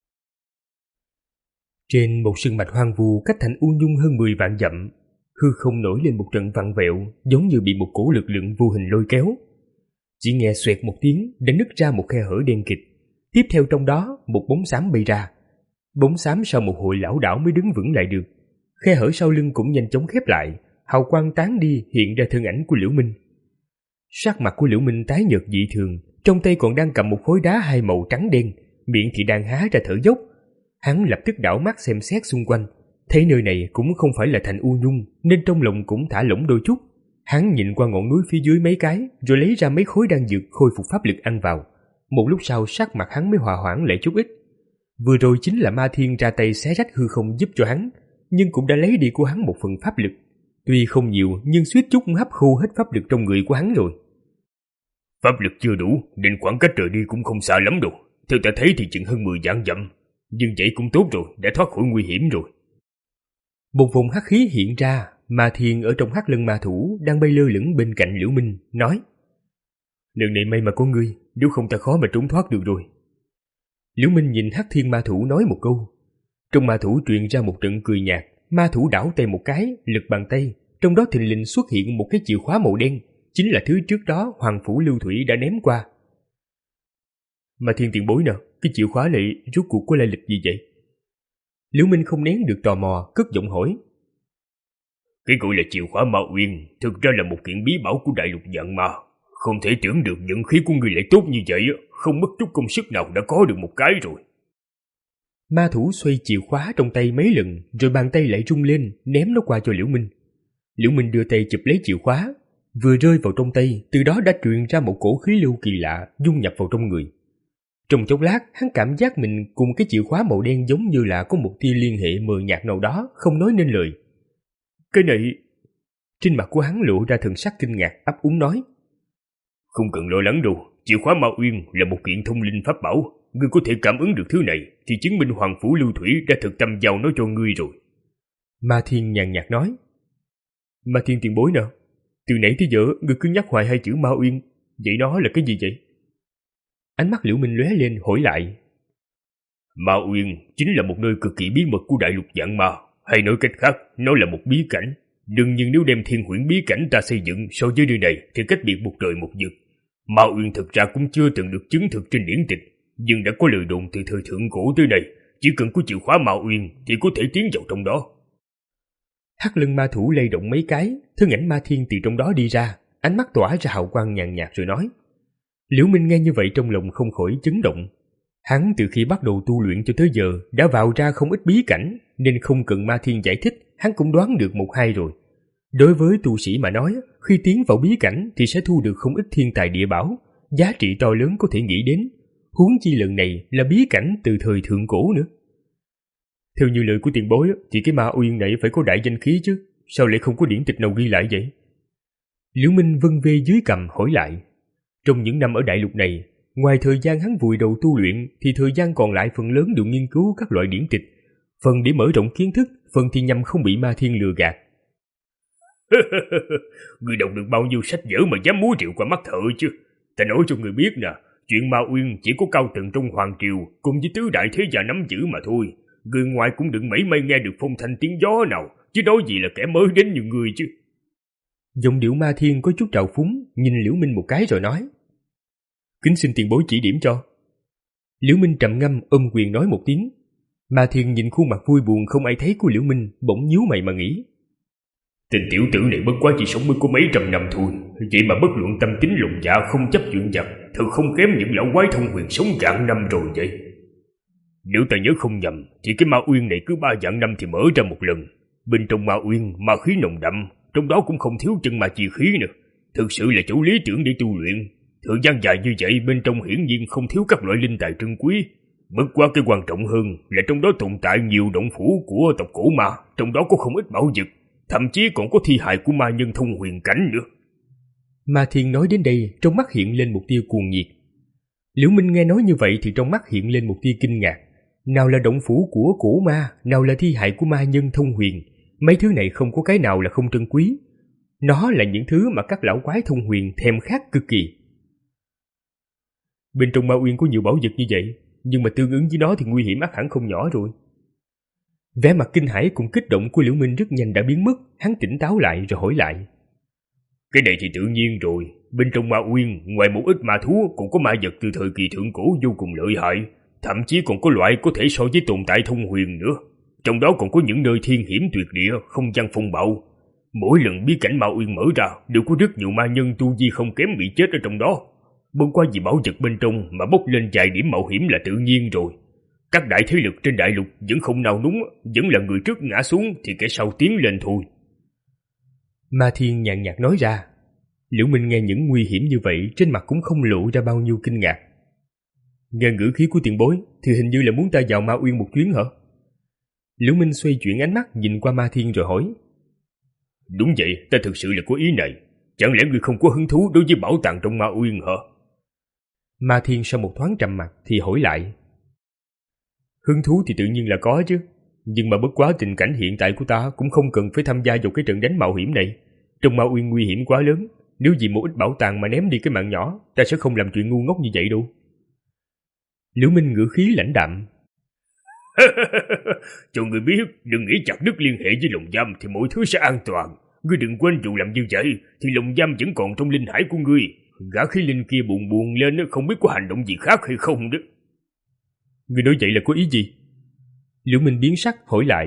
Trên một sơn mạch hoang vu cách thành U Nhung hơn mười vạn dặm, hư không nổi lên một trận vặn vẹo, giống như bị một cổ lực lượng vô hình lôi kéo. Chỉ nghe xoẹt một tiếng đã nứt ra một khe hở đen kịt. Tiếp theo trong đó một bóng xám bay ra. Bóng xám sau một hồi lảo đảo mới đứng vững lại được. Khe hở sau lưng cũng nhanh chóng khép lại, hào quang tán đi hiện ra thân ảnh của Liễu Minh. Sắc mặt của Liễu Minh tái nhợt dị thường, trong tay còn đang cầm một khối đá hai màu trắng đen, miệng thì đang há ra thở dốc. Hắn lập tức đảo mắt xem xét xung quanh, thấy nơi này cũng không phải là thành U Nhung, nên trong lòng cũng thả lỏng đôi chút. Hắn nhìn qua ngọn núi phía dưới mấy cái, rồi lấy ra mấy khối đan dược khôi phục pháp lực ăn vào. Một lúc sau sắc mặt hắn mới hòa hoãn lại chút ít. Vừa rồi chính là Ma Thiên ra tay xé rách hư không giúp cho hắn, nhưng cũng đã lấy đi của hắn một phần pháp lực. Tuy không nhiều, nhưng suýt chút hấp khô hết pháp lực trong người của hắn rồi. Pháp lực chưa đủ, nên khoảng cách rời đi cũng không xa lắm đâu. Theo ta thấy thì chừng hơn mười vạn dặm. Nhưng vậy cũng tốt rồi, đã thoát khỏi nguy hiểm rồi. Một vùng hắc khí hiện ra, Ma Thiên ở trong hắc lân ma thủ đang bay lơ lửng bên cạnh Liễu Minh, nói: Lần này may mà có ngươi, nếu không ta khó mà trốn thoát được rồi. Liễu Minh nhìn hắc thiên ma thủ nói một câu. Trong ma thủ truyền ra một trận cười nhạt, ma thủ đảo tay một cái, lực bàn tay, trong đó thình lình xuất hiện một cái chìa khóa màu đen, chính là thứ trước đó Hoàng Phủ Lưu Thủy đã ném qua. Ma Thiên tiền bối nào, cái chìa khóa này rốt cuộc có lai lịch gì vậy? Liễu Minh không nén được tò mò, cất giọng hỏi. Cái gọi là chìa khóa Ma Uyên thực ra là một kiện bí bảo của đại lục Vạn Ma. Không thể tưởng được vận khí của người lại tốt như vậy, không mất chút công sức nào đã có được một cái rồi. Ma thủ xoay chìa khóa trong tay mấy lần, rồi bàn tay lại rung lên, ném nó qua cho Liễu Minh. Liễu Minh đưa tay chụp lấy chìa khóa, vừa rơi vào trong tay, từ đó đã truyền ra một cổ khí lưu kỳ lạ dung nhập vào trong người. Trong chốc lát, hắn cảm giác mình cùng cái chìa khóa màu đen giống như là có một tia liên hệ mờ nhạt nào đó, không nói nên lời. Cái này... Trên mặt của hắn lộ ra thần sắc kinh ngạc, ấp úng nói. Không cần lo lắng đâu, chìa khóa Ma Uyên là một kiện thông linh pháp bảo. Ngươi có thể cảm ứng được thứ này, thì chứng minh Hoàng Phủ Lưu Thủy đã thực tâm giao nó cho ngươi rồi. Ma Thiên nhàn nhạt nói. Ma Thiên tiền bối nào, từ nãy tới giờ ngươi cứ nhắc hoài hai chữ Ma Uyên, vậy nó là cái gì vậy? Ánh mắt Liễu Minh lóe lên hỏi lại. Ma Uyên chính là một nơi cực kỳ bí mật của đại lục Vạn Ma, hay nói cách khác, nó là một bí cảnh. Đương nhiên nếu đem Thiên Huyễn bí cảnh ta xây dựng so với nơi này thì cách biệt một trời một vực. Ma Uyên thực ra cũng chưa từng được chứng thực trên điển tịch, nhưng đã có lời đồn từ thời thượng cổ tới nay, chỉ cần có chìa khóa Ma Uyên thì có thể tiến vào trong đó. Hắc lân ma thủ lay động mấy cái, thân ảnh Ma Thiên từ trong đó đi ra, ánh mắt tỏa ra hào quang nhàn nhạt rồi nói. Liễu Minh nghe như vậy trong lòng không khỏi chấn động. Hắn từ khi bắt đầu tu luyện cho tới giờ đã vào ra không ít bí cảnh, nên không cần Ma Thiên giải thích, hắn cũng đoán được một hai rồi. Đối với tu sĩ mà nói, khi tiến vào bí cảnh thì sẽ thu được không ít thiên tài địa bảo, giá trị to lớn có thể nghĩ đến. Huống chi lần này là bí cảnh từ thời thượng cổ nữa. Theo như lời của tiền bối thì cái Ma Uyên này phải có đại danh khí chứ, sao lại không có điển tịch nào ghi lại vậy? Liễu Minh vân vê dưới cằm hỏi lại. Trong những năm ở đại lục này, ngoài thời gian hắn vùi đầu tu luyện thì thời gian còn lại phần lớn đều nghiên cứu các loại điển tịch, phần để mở rộng kiến thức, phần thì nhằm không bị Ma Thiên lừa gạt. Người đọc được bao nhiêu sách vở mà dám múa rượu qua mắt thợ chứ? Ta nói cho người biết nè, chuyện Ma Uyên chỉ có cao tầng trong hoàng triều cùng với tứ đại thế gia nắm giữ mà thôi. Người ngoài cũng đừng mảy may nghe được phong thanh tiếng gió nào, chứ nói gì là kẻ mới đến như người chứ. Giọng điệu Ma Thiên có chút trào phúng, nhìn Liễu Minh một cái rồi nói: Kính xin tiền bối chỉ điểm cho. Liễu Minh trầm ngâm ôm quyền nói một tiếng. Ma Thiên nhìn khuôn mặt vui buồn không ai thấy của Liễu Minh, bỗng nhíu mày mà nghĩ: Tên tiểu tử này bất quá chỉ sống mới có mấy trăm năm thôi, vậy mà bất luận tâm tính lòng dạ không chấp chuyện giặc, thật không kém những lão quái thông huyền sống rạng năm rồi vậy. Nếu ta nhớ không nhầm thì cái ma uyên này cứ ba vạn năm thì mở ra một lần. Bên trong ma uyên ma khí nồng đậm, trong đó cũng không thiếu chân ma chi khí nữa. Thực sự là chỗ lý tưởng để tu luyện. Thời gian dài như vậy bên trong hiển nhiên không thiếu các loại linh tài trân quý. Bất quá cái quan trọng hơn là trong đó tồn tại nhiều động phủ của tộc cổ ma, trong đó có không ít bảo vật, thậm chí còn có thi hài của ma nhân thông huyền cảnh nữa. Ma Thiên nói đến đây, trong mắt hiện lên một tia cuồng nhiệt. Liễu Minh nghe nói như vậy thì trong mắt hiện lên một tia kinh ngạc. Nào là động phủ của cổ ma, nào là thi hài của ma nhân thông huyền, mấy thứ này không có cái nào là không trân quý. Nó là những thứ mà các lão quái thông huyền thèm khát cực kỳ. Bên trong ma uyên có nhiều bảo vật như vậy, nhưng mà tương ứng với nó thì nguy hiểm ắt hẳn không nhỏ rồi. Vẻ mặt kinh hãi cùng kích động của Liễu Minh rất nhanh đã biến mất, hắn tỉnh táo lại rồi hỏi lại: Cái này thì tự nhiên rồi, bên trong ma uyên ngoài một ít ma thú còn có ma vật từ thời kỳ thượng cổ vô cùng lợi hại, thậm chí còn có loại có thể so với tồn tại thông huyền nữa. Trong đó còn có những nơi thiên hiểm tuyệt địa, không gian phong bạo. Mỗi lần bí cảnh ma uyên mở ra đều có rất nhiều ma nhân tu vi không kém bị chết ở trong đó. Bất qua vì bảo vật bên trong mà bốc lên vài điểm mạo hiểm là tự nhiên rồi. Các đại thế lực trên đại lục vẫn không nào núng, vẫn là người trước ngã xuống thì kẻ sau tiến lên thôi. Ma Thiên nhàn nhạt nói ra. Liễu Minh nghe những nguy hiểm như vậy trên mặt cũng không lộ ra bao nhiêu kinh ngạc. Nghe ngữ khí của tiền bối thì hình như là muốn ta vào ma uyên một chuyến hả? Liễu Minh xoay chuyển ánh mắt nhìn qua Ma Thiên rồi hỏi: Đúng vậy, ta thực sự là có ý này. Chẳng lẽ ngươi không có hứng thú đối với bảo tàng trong ma uyên hả? Ma Thiên sau một thoáng trầm mặt thì hỏi lại: Hứng thú thì tự nhiên là có chứ, nhưng mà bất quá tình cảnh hiện tại của ta cũng không cần phải tham gia vào cái trận đánh mạo hiểm này. Trong ma uyên nguy hiểm quá lớn, nếu vì một ít bảo tàng mà ném đi cái mạng nhỏ, ta sẽ không làm chuyện ngu ngốc như vậy đâu. Liễu Minh ngữ khí lãnh đạm: Cho người biết, đừng nghĩ chặt đứt liên hệ với lồng giam thì mọi thứ sẽ an toàn. Ngươi đừng quên dù làm như vậy thì lồng giam vẫn còn trong linh hải của ngươi. Gã khí linh kia buồn buồn lên không biết có hành động gì khác hay không đó. Ngươi nói vậy là có ý gì? Liễu Minh biến sắc hỏi lại: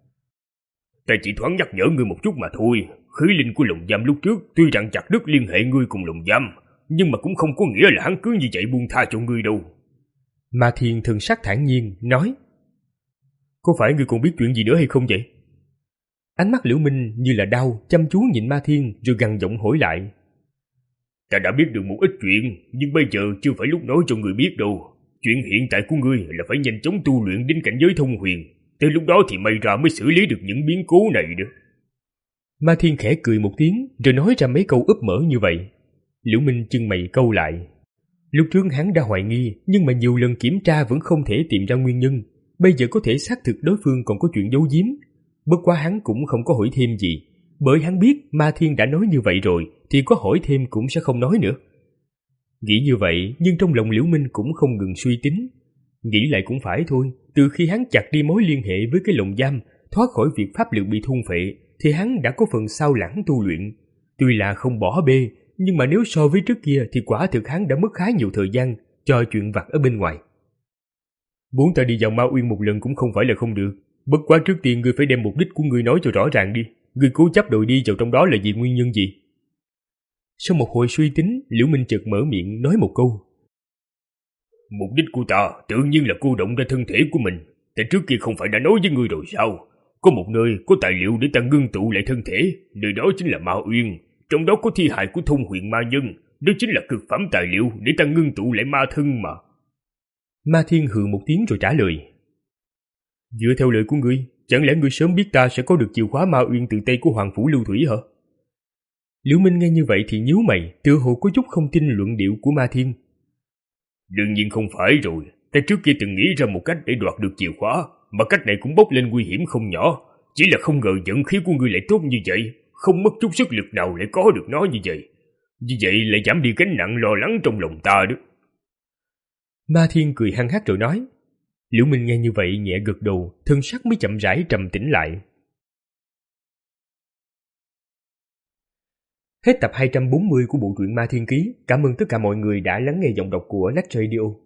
Ta chỉ thoáng nhắc nhở ngươi một chút mà thôi. Khí linh của lồng giam lúc trước tuy rằng chặt đứt liên hệ ngươi cùng lồng giam, nhưng mà cũng không có nghĩa là hắn cứ như vậy buông tha cho ngươi đâu. Ma Thiên thần sắc thản nhiên nói: Có phải ngươi còn biết chuyện gì nữa hay không vậy? Ánh mắt Liễu Minh như là đau chăm chú nhìn Ma Thiên rồi gằn giọng hỏi lại: Ta đã biết được một ít chuyện, nhưng bây giờ chưa phải lúc nói cho người biết đâu. Chuyện hiện tại của ngươi là phải nhanh chóng tu luyện đến cảnh giới thông huyền. Tới lúc đó thì may ra mới xử lý được những biến cố này nữa. Ma Thiên khẽ cười một tiếng rồi nói ra mấy câu úp mở như vậy. Liễu Minh chân mày cau lại. Lúc trước hắn đã hoài nghi, nhưng mà nhiều lần kiểm tra vẫn không thể tìm ra nguyên nhân. Bây giờ có thể xác thực đối phương còn có chuyện giấu giếm. Bất quá hắn cũng không có hỏi thêm gì, bởi hắn biết Ma Thiên đã nói như vậy rồi thì có hỏi thêm cũng sẽ không nói nữa. Nghĩ như vậy, nhưng trong lòng Liễu Minh cũng không ngừng suy tính. Nghĩ lại cũng phải thôi, từ khi hắn chặt đi mối liên hệ với cái lồng giam, thoát khỏi việc pháp lực bị thôn phệ, thì hắn đã có phần sao lãng tu luyện. Tuy là không bỏ bê, nhưng mà nếu so với trước kia thì quả thực hắn đã mất khá nhiều thời gian cho chuyện vặt ở bên ngoài. Muốn ta đi vào Ma Uyên một lần cũng không phải là không được. Bất quá trước tiên ngươi phải đem mục đích của ngươi nói cho rõ ràng đi. Ngươi cố chấp đội đi vào trong đó là vì nguyên nhân gì? Sau một hồi suy tính, Liễu Minh chợt mở miệng nói một câu: Mục đích của ta tự nhiên là cô động ra thân thể của mình. Ta trước kia không phải đã nói với ngươi rồi sao? Có một nơi có tài liệu để ta ngưng tụ lại thân thể, nơi đó chính là Ma Uyên. Trong đó có thi hài của thông huyền ma nhân, đó chính là cực phẩm tài liệu để ta ngưng tụ lại ma thân mà. Ma Thiên hừ một tiếng rồi trả lời: Dựa theo lời của ngươi, chẳng lẽ ngươi sớm biết ta sẽ có được chìa khóa Ma Uyên từ tay của Hoàng Phủ Lưu Thủy hả? Liễu Minh nghe như vậy thì nhíu mày, tựa hồ có chút không tin luận điệu của Ma Thiên. Đương nhiên không phải rồi, ta trước kia từng nghĩ ra một cách để đoạt được chìa khóa, mà cách này cũng bốc lên nguy hiểm không nhỏ. Chỉ là không ngờ vận khí của ngươi lại tốt như vậy, không mất chút sức lực nào lại có được nó như vậy. Như vậy lại giảm đi gánh nặng lo lắng trong lòng ta đó. Ma Thiên cười hăng hắc rồi nói. Liễu Minh nghe như vậy nhẹ gật đầu, thân sắc mới chậm rãi trầm tĩnh lại. Hết tập hai trăm bốn mươi của bộ truyện Ma Thiên Ký. Cảm ơn tất cả mọi người đã lắng nghe giọng đọc của Lách Radio.